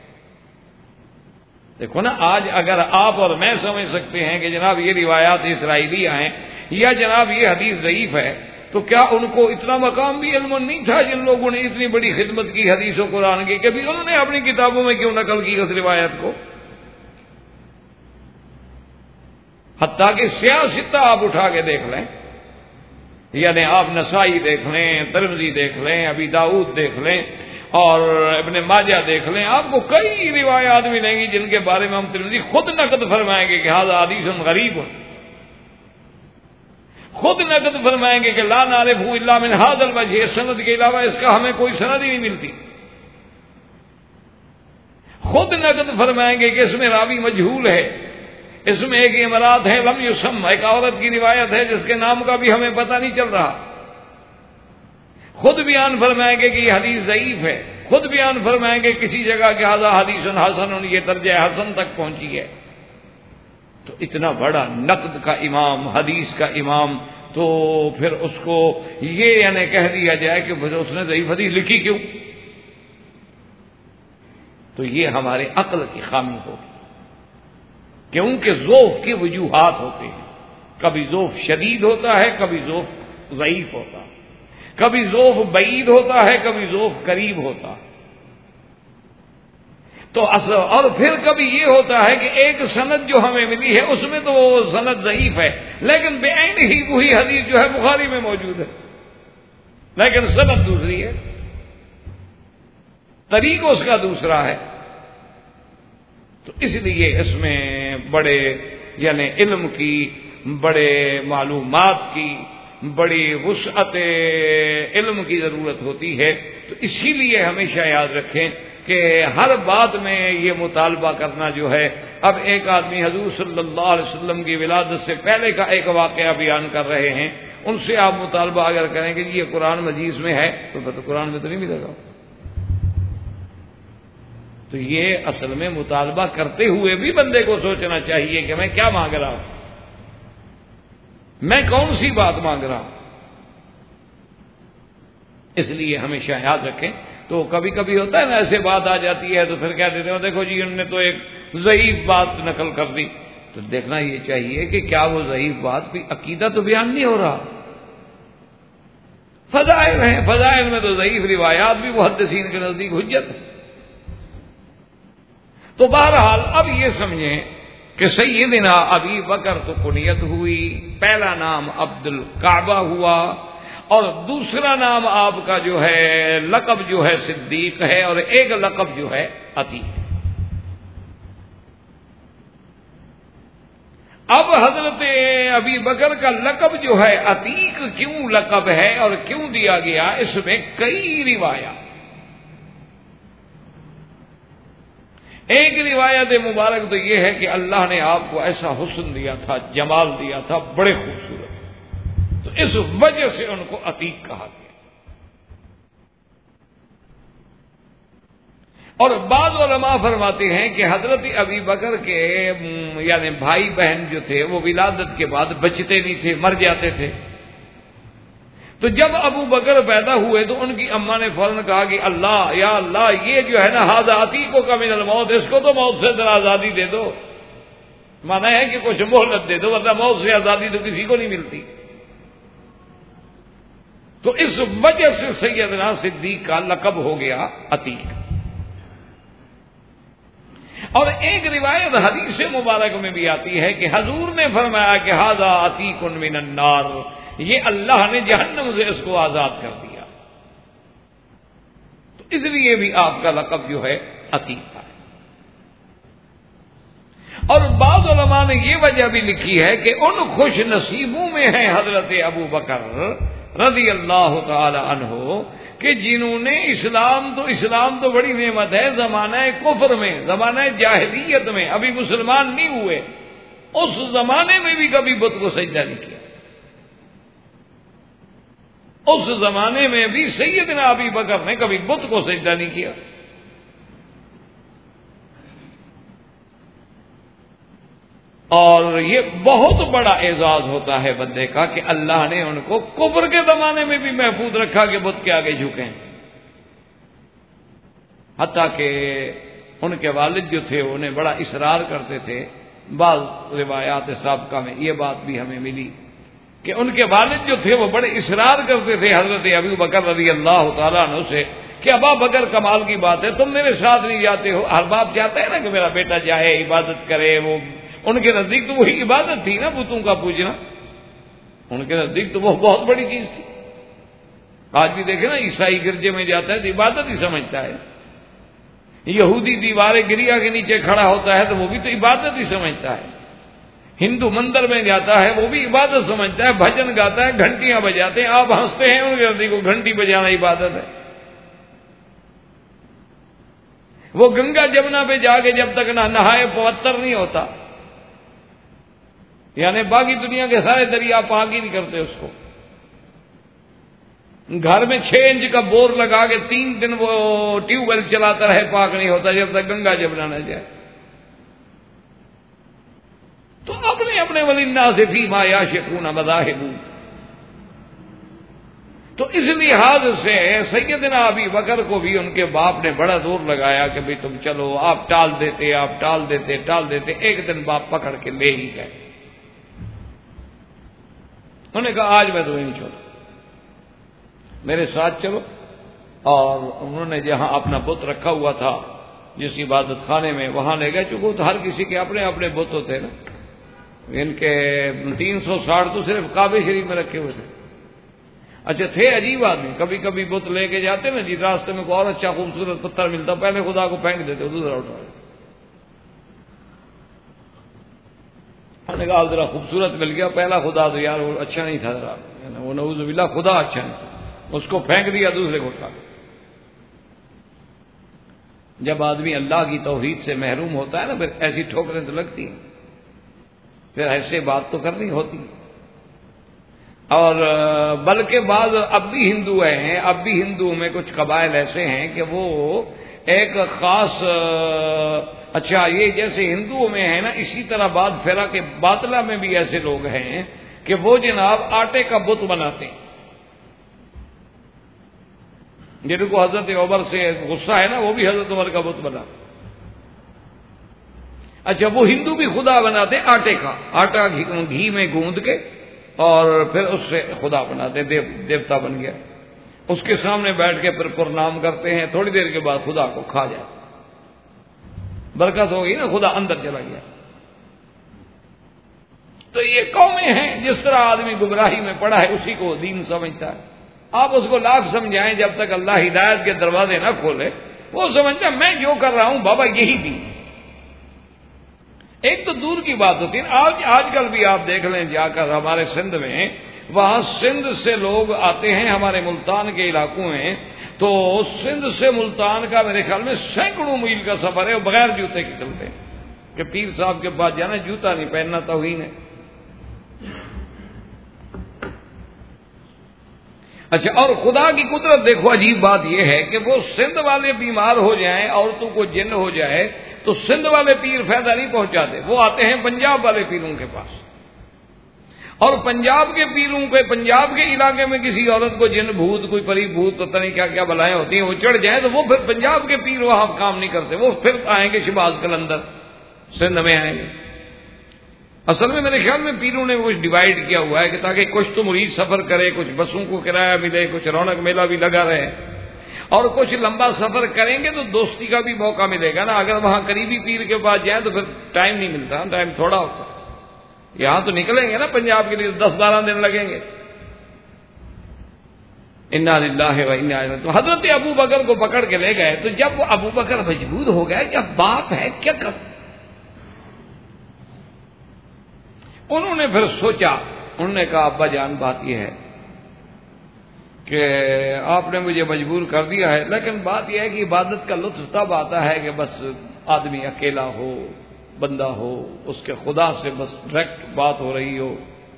دیکھو نا، آج اگر آپ اور میں سمجھ سکتے ہیں کہ جناب یہ روایات اسرائیلی ہیں یا جناب یہ حدیث ضعیف ہے، تو کیا ان کو اتنا مقام بھی علم نہیں تھا جن لوگوں نے اتنی بڑی خدمت کی حدیث و قرآن کی، کبھی انہوں نے اپنی کتابوں میں کیوں نقل کی اس روایت کو؟ حتیٰ کہ سیاستہ آپ اٹھا کے دیکھ لیں، یعنی آپ نسائی دیکھ لیں، ترمذی دیکھ لیں، ابی داؤد دیکھ لیں اور ابن ماجہ دیکھ لیں، آپ کو کئی روایات ملیں گی جن کے بارے میں ہم ترمذی خود نقد فرمائیں گے کہ ھذا حدیث غریب، خود نقد فرمائیں گے کہ لا نعرف الا من ھذا الوجہ، سند کے علاوہ اس کا ہمیں کوئی سند ہی نہیں ملتی. خود نقد فرمائیں گے کہ اس میں راوی مجہول ہے، اس میں ایک امرات ہے لم یسم، ایک عورت کی روایت ہے جس کے نام کا بھی ہمیں پتہ نہیں چل رہا. خود بیان فرمائیں گے کہ یہ حدیث ضعیف ہے، خود بیان فرمائیں گے کسی جگہ کہ ھذا حدیث حسن، یہ درجہ حسن تک پہنچی ہے. تو اتنا بڑا نقد کا امام، حدیث کا امام، تو پھر اس کو یہ یعنی کہہ دیا جائے کہ اس نے ضعیف حدیث لکھی کیوں؟ تو یہ ہمارے عقل کی خامی ہوگی، کیونکہ ذوف کی وجوہات ہوتے ہیں. کبھی ذوف شدید ہوتا ہے، کبھی ذوف ضعیف ہوتا ہے، کبھی ذوف بعید ہوتا ہے، کبھی ذوف قریب ہوتا ہے. تو اور پھر کبھی یہ ہوتا ہے کہ ایک سند جو ہمیں ملی ہے اس میں تو وہ سند ضعیف ہے، لیکن بعین ہی وہی حدیث جو ہے بخاری میں موجود ہے، لیکن سند دوسری ہے، طریق اس کا دوسرا ہے. تو اس لیے اس میں بڑے یعنی علم کی، بڑے معلومات کی، بڑی وسعت علم کی ضرورت ہوتی ہے. تو اسی لیے ہمیشہ یاد رکھیں کہ ہر بات میں یہ مطالبہ کرنا جو ہے، اب ایک آدمی حضور صلی اللہ علیہ وسلم کی ولادت سے پہلے کا ایک واقعہ بیان کر رہے ہیں، ان سے آپ مطالبہ اگر کریں کہ یہ قرآن مجید میں ہے تو قرآن میں تو نہیں ملے گا. تو یہ اصل میں مطالبہ کرتے ہوئے بھی بندے کو سوچنا چاہیے کہ میں کیا مانگ رہا ہوں، میں کون سی بات مانگ رہا ہوں. اس لیے ہمیشہ یاد رکھیں. تو کبھی کبھی ہوتا ہے نا ایسے بات آ جاتی ہے تو پھر کہہ دیتے ہو دیکھو جی انہوں نے تو ایک ضعیف بات نقل کر دی. تو دیکھنا یہ چاہیے کہ کیا وہ ضعیف بات بھی عقیدہ تو بیان نہیں ہو رہا، فضائل ہیں، فضائل میں تو ضعیف روایات بھی محدثین کے نزدیک حجت ہے. تو بہرحال اب یہ سمجھیں کہ سیدنا ابی بکر تو کنیت ہوئی، پہلا نام عبد الکعبہ ہوا، اور دوسرا نام آپ کا جو ہے لقب جو ہے صدیق ہے، اور ایک لقب جو ہے عتیق. اب حضرت ابی بکر کا لقب جو ہے عتیق کیوں لقب ہے اور کیوں دیا گیا، اس میں کئی روایات. ایک روایت مبارک تو یہ ہے کہ اللہ نے آپ کو ایسا حسن دیا تھا، جمال دیا تھا، بڑے خوبصورت، تو اس وجہ سے ان کو عتیق کہا گیا. اور بعض علماء فرماتے ہیں کہ حضرت ابی بکر کے یعنی بھائی بہن جو تھے وہ ولادت کے بعد بچتے نہیں تھے، مر جاتے تھے. تو جب ابو بکر پیدا ہوئے تو ان کی اماں نے فوراً کہا کہ اللہ یا اللہ، یہ جو ہے نا ھذا عتیق کا من الموت، اس کو تو موت سے ذرا آزادی دے دو. مانا ہے کہ کچھ مہلت دے دو، ورنہ موت سے آزادی تو کسی کو نہیں ملتی. تو اس وجہ سے سیدنا صدیق کا لقب ہو گیا عتیق. اور ایک روایت حدیث مبارک میں بھی آتی ہے کہ حضور نے فرمایا کہ ھذا عتیق من النار، یہ اللہ نے جہنم سے اس کو آزاد کر دیا. تو اس لیے بھی آپ کا لقب جو ہے عتیق ہے. اور بعض علماء نے یہ وجہ بھی لکھی ہے کہ ان خوش نصیبوں میں ہیں حضرت ابو بکر رضی اللہ تعالی عنہ کہ جنہوں نے اسلام تو بڑی نعمت ہے، زمانہ کفر میں، زمانہ جاہلیت میں ابھی مسلمان نہیں ہوئے، اس زمانے میں بھی کبھی بت کو سجدہ نہیں کیا. اس زمانے میں بھی سیدنا ابی بکر نے کبھی بت کو سجدہ نہیں کیا. اور یہ بہت بڑا اعزاز ہوتا ہے بندے کا کہ اللہ نے ان کو کفر کے زمانے میں بھی محفوظ رکھا کہ بت کے آگے جھکیں. حتیٰ کہ ان کے والد جو تھے انہیں بڑا اصرار کرتے تھے. بعض روایات سابقہ میں یہ بات بھی ہمیں ملی کہ ان کے والد جو تھے وہ بڑے اصرار کرتے تھے حضرت ابو بکر رضی اللہ تعالیٰ عنہ سے کہ ابا بکر کمال کی بات ہے تم میرے ساتھ نہیں جاتے ہو. ہر باپ چاہتا ہے نا کہ میرا بیٹا جائے عبادت کرے. وہ ان کے نزدیک تو وہی عبادت تھی نا, بتوں کا پوجنا. ان کے نزدیک تو وہ بہت بڑی چیز تھی. آج بھی دیکھیں نا, عیسائی گرجے میں جاتا ہے تو عبادت ہی سمجھتا ہے. یہودی دیوارے گریا کے نیچے کھڑا ہوتا ہے تو وہ بھی تو عبادت ہی سمجھتا ہے. ہندو مندر میں جاتا ہے وہ بھی عبادت سمجھتا ہے, بھجن گاتا ہے, گھنٹیاں بجاتے ہیں. آپ ہنستے ہیں ان کے نزدیک کو گھنٹی بجانا عبادت ہے. وہ گنگا جمنا پہ جا کے جب تک نہ نہائے پوتر نہیں ہوتا, یعنی باقی دنیا کے سارے دریا پاک ہی نہیں کرتے اس کو. گھر میں 6 انچ کا بور لگا کے 3 دن وہ ٹیوب ویل چلاتا رہے, پاک نہیں ہوتا جب تک گنگا جمنا نہ جائے. تو اپنے اپنے ولینا سے فی ما یعشقون مذاہب. تو اس لحاظ سے سیدنا ابی بکر کو بھی ان کے باپ نے بڑا زور لگایا کہ بھئی تم چلو. آپ ٹال دیتے. ایک دن باپ پکڑ کے لے ہی گئے. انہوں نے کہا آج میں تمہیں نہیں چھوڑوں, میرے ساتھ چلو. اور انہوں نے جہاں اپنا بت رکھا ہوا تھا جس عبادت خانے میں, وہاں لے گئے. چونکہ تو ہر کسی کے اپنے اپنے بت ہوتے نا. ان کے 360 تو صرف کعبہ شریف میں رکھے ہوئے تھے. اچھا تھے عجیب آدمی. کبھی کبھی بت لے کے جاتے نا جی, راستے میں کوئی اور اچھا خوبصورت پتھر ملتا, پہلے خدا کو پھینک دیتے, دوسرا اٹھا. انہوں نے کہا ذرا خوبصورت مل گیا, پہلا خدا تو یار وہ اچھا نہیں تھا, ذرا وہ نعوذ باللہ خدا اچھا نہیں تھا, اس کو پھینک دیا, دوسرے کو اٹھا. جب آدمی اللہ کی توحید سے محروم ہوتا ہے نا پھر ایسی ٹھوکریں تو لگتی ہیں, پھر ایسے بات تو کرنی ہوتی. اور بلکہ بعض اب بھی ہندو ہیں, اب بھی ہندوؤں میں کچھ قبائل ایسے ہیں کہ وہ ایک خاص, اچھا یہ جیسے ہندوؤں میں ہے نا, اسی طرح بعض فرق باطلہ میں بھی ایسے لوگ ہیں کہ وہ جناب آٹے کا بت بناتے ہیں. جن کو حضرت عمر سے غصہ ہے نا, وہ بھی حضرت عمر کا بت بنا. اچھا وہ ہندو بھی خدا بناتے آٹے کا, آٹا گھی میں گوندھ کے اور پھر اس سے خدا بناتے, دیوتا بن گیا. اس کے سامنے بیٹھ کے پھر پرنام کرتے ہیں. تھوڑی دیر کے بعد خدا کو کھا جائے, برکت ہو گئی نا, خدا اندر چلا گیا. تو یہ قومیں ہیں, جس طرح آدمی گمراہی میں پڑا ہے اسی کو دین سمجھتا ہے. آپ اس کو لاکھ سمجھائیں, جب تک اللہ ہدایت کے دروازے نہ کھولے وہ سمجھتا ہے میں جو کر رہا ہوں بابا یہی دین. ایک تو دور کی بات ہوتی ہے. آج کل بھی آپ دیکھ لیں جا کر ہمارے سندھ میں, وہاں سندھ سے لوگ آتے ہیں ہمارے ملتان کے علاقوں میں, تو سندھ سے ملتان کا میرے خیال میں 100 میل کا سفر ہے, وہ بغیر جوتے کے چلتے ہیں کہ پیر صاحب کے پاس جانا, جوتا نہیں پہننا توہین ہے. اچھا, اور خدا کی قدرت دیکھو, عجیب بات یہ ہے کہ وہ سندھ والے بیمار ہو جائیں, عورتوں کو جن ہو جائے, تو سندھ والے پیر فائدہ نہیں پہنچاتے, وہ آتے ہیں پنجاب والے پیروں کے پاس. اور پنجاب کے پیروں کے, پنجاب کے علاقے میں کسی عورت کو جن بھوت, کوئی پری بھوت, پتہ نہیں کیا کیا بلائیں ہوتی ہیں, وہ چڑھ جائیں تو وہ پھر پنجاب کے پیر وہاں کام نہیں کرتے, وہ پھر آئیں گے شہباز قلندر, سندھ میں آئیں گے. اصل میں میرے خیال میں پیروں نے کچھ ڈیوائڈ کیا ہوا ہے کہ تاکہ کچھ تو مرید سفر کرے, کچھ بسوں کو کرایہ ملے, کچھ رونق میلہ بھی لگا رہے, اور کچھ لمبا سفر کریں گے تو دوستی کا بھی موقع ملے گا نا. اگر وہاں قریبی پیر کے پاس جائیں تو پھر ٹائم نہیں ملتا, ٹائم تھوڑا ہوتا. یہاں تو نکلیں گے نا پنجاب کے لیے 10-12 دن لگیں گے. انا للہ و انا الیہ. تو حضرت ابو بکر کو پکڑ کے لے گئے, تو جب وہ ابو بکر مجبور ہو گئے کہ اب باپ ہے کیا کر, انہوں نے پھر سوچا, انہوں نے کہا ابا جان بات یہ ہے کہ آپ نے مجھے مجبور کر دیا ہے, لیکن بات یہ ہے کہ عبادت کا لطف تب آتا ہے کہ بس آدمی اکیلا ہو, بندہ ہو, اس کے خدا سے بس ڈائریکٹ بات ہو رہی ہو.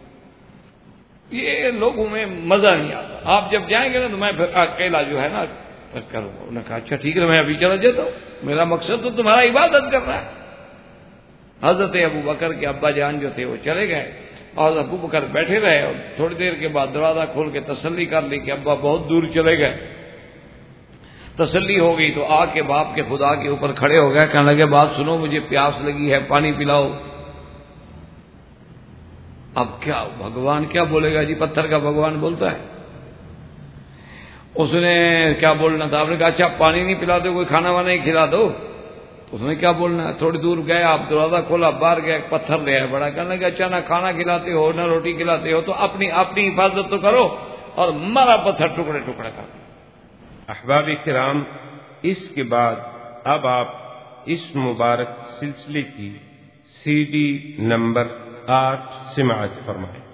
یہ لوگوں میں مزہ نہیں آتا. آپ جب جائیں گے نا تو میں پھر اکیلا جو ہے نا کروں گا. انہوں نے کہا اچھا ٹھیک ہے, میں ابھی چلا جاتا ہوں, میرا مقصد تو تمہارا عبادت کرنا ہے. حضرت ابو بکر کے ابا جان جو تھے وہ چلے گئے, اور ابو بکر بیٹھے رہے, اور تھوڑی دیر کے بعد دروازہ کھول کے تسلی کر لی کہ ابا بہت دور چلے گئے. تسلی ہو گئی تو آ کے باپ کے خدا کے اوپر کھڑے ہو گئے, کہنے لگے بات سنو, مجھے پیاس لگی ہے, پانی پلاؤ. اب کیا بھگوان کیا بولے گا جی؟ پتھر کا بھگوان بولتا ہے؟ اس نے کیا بولنا تھا؟ آپ نے کہا اچھا پانی نہیں پلاتے، کوئی کھانا وانا ہی کھلا دو، تو اس نے کیا بولنا ہے؟ تھوڑی دور گئے آپ، دروازہ کھولا، باہر گئے، پتھر لے آئے بڑا، کہنے لگا اچھا نہ کھانا کھلاتے ہو نہ روٹی کھلاتے ہو تو اپنی حفاظت تو کرو، اور مارا پتھر ٹکڑے ٹکڑے کر۔ احباب کرام، اس کے بعد اب آپ اس مبارک سلسلے کی CD نمبر 8 سماعت فرمائیں۔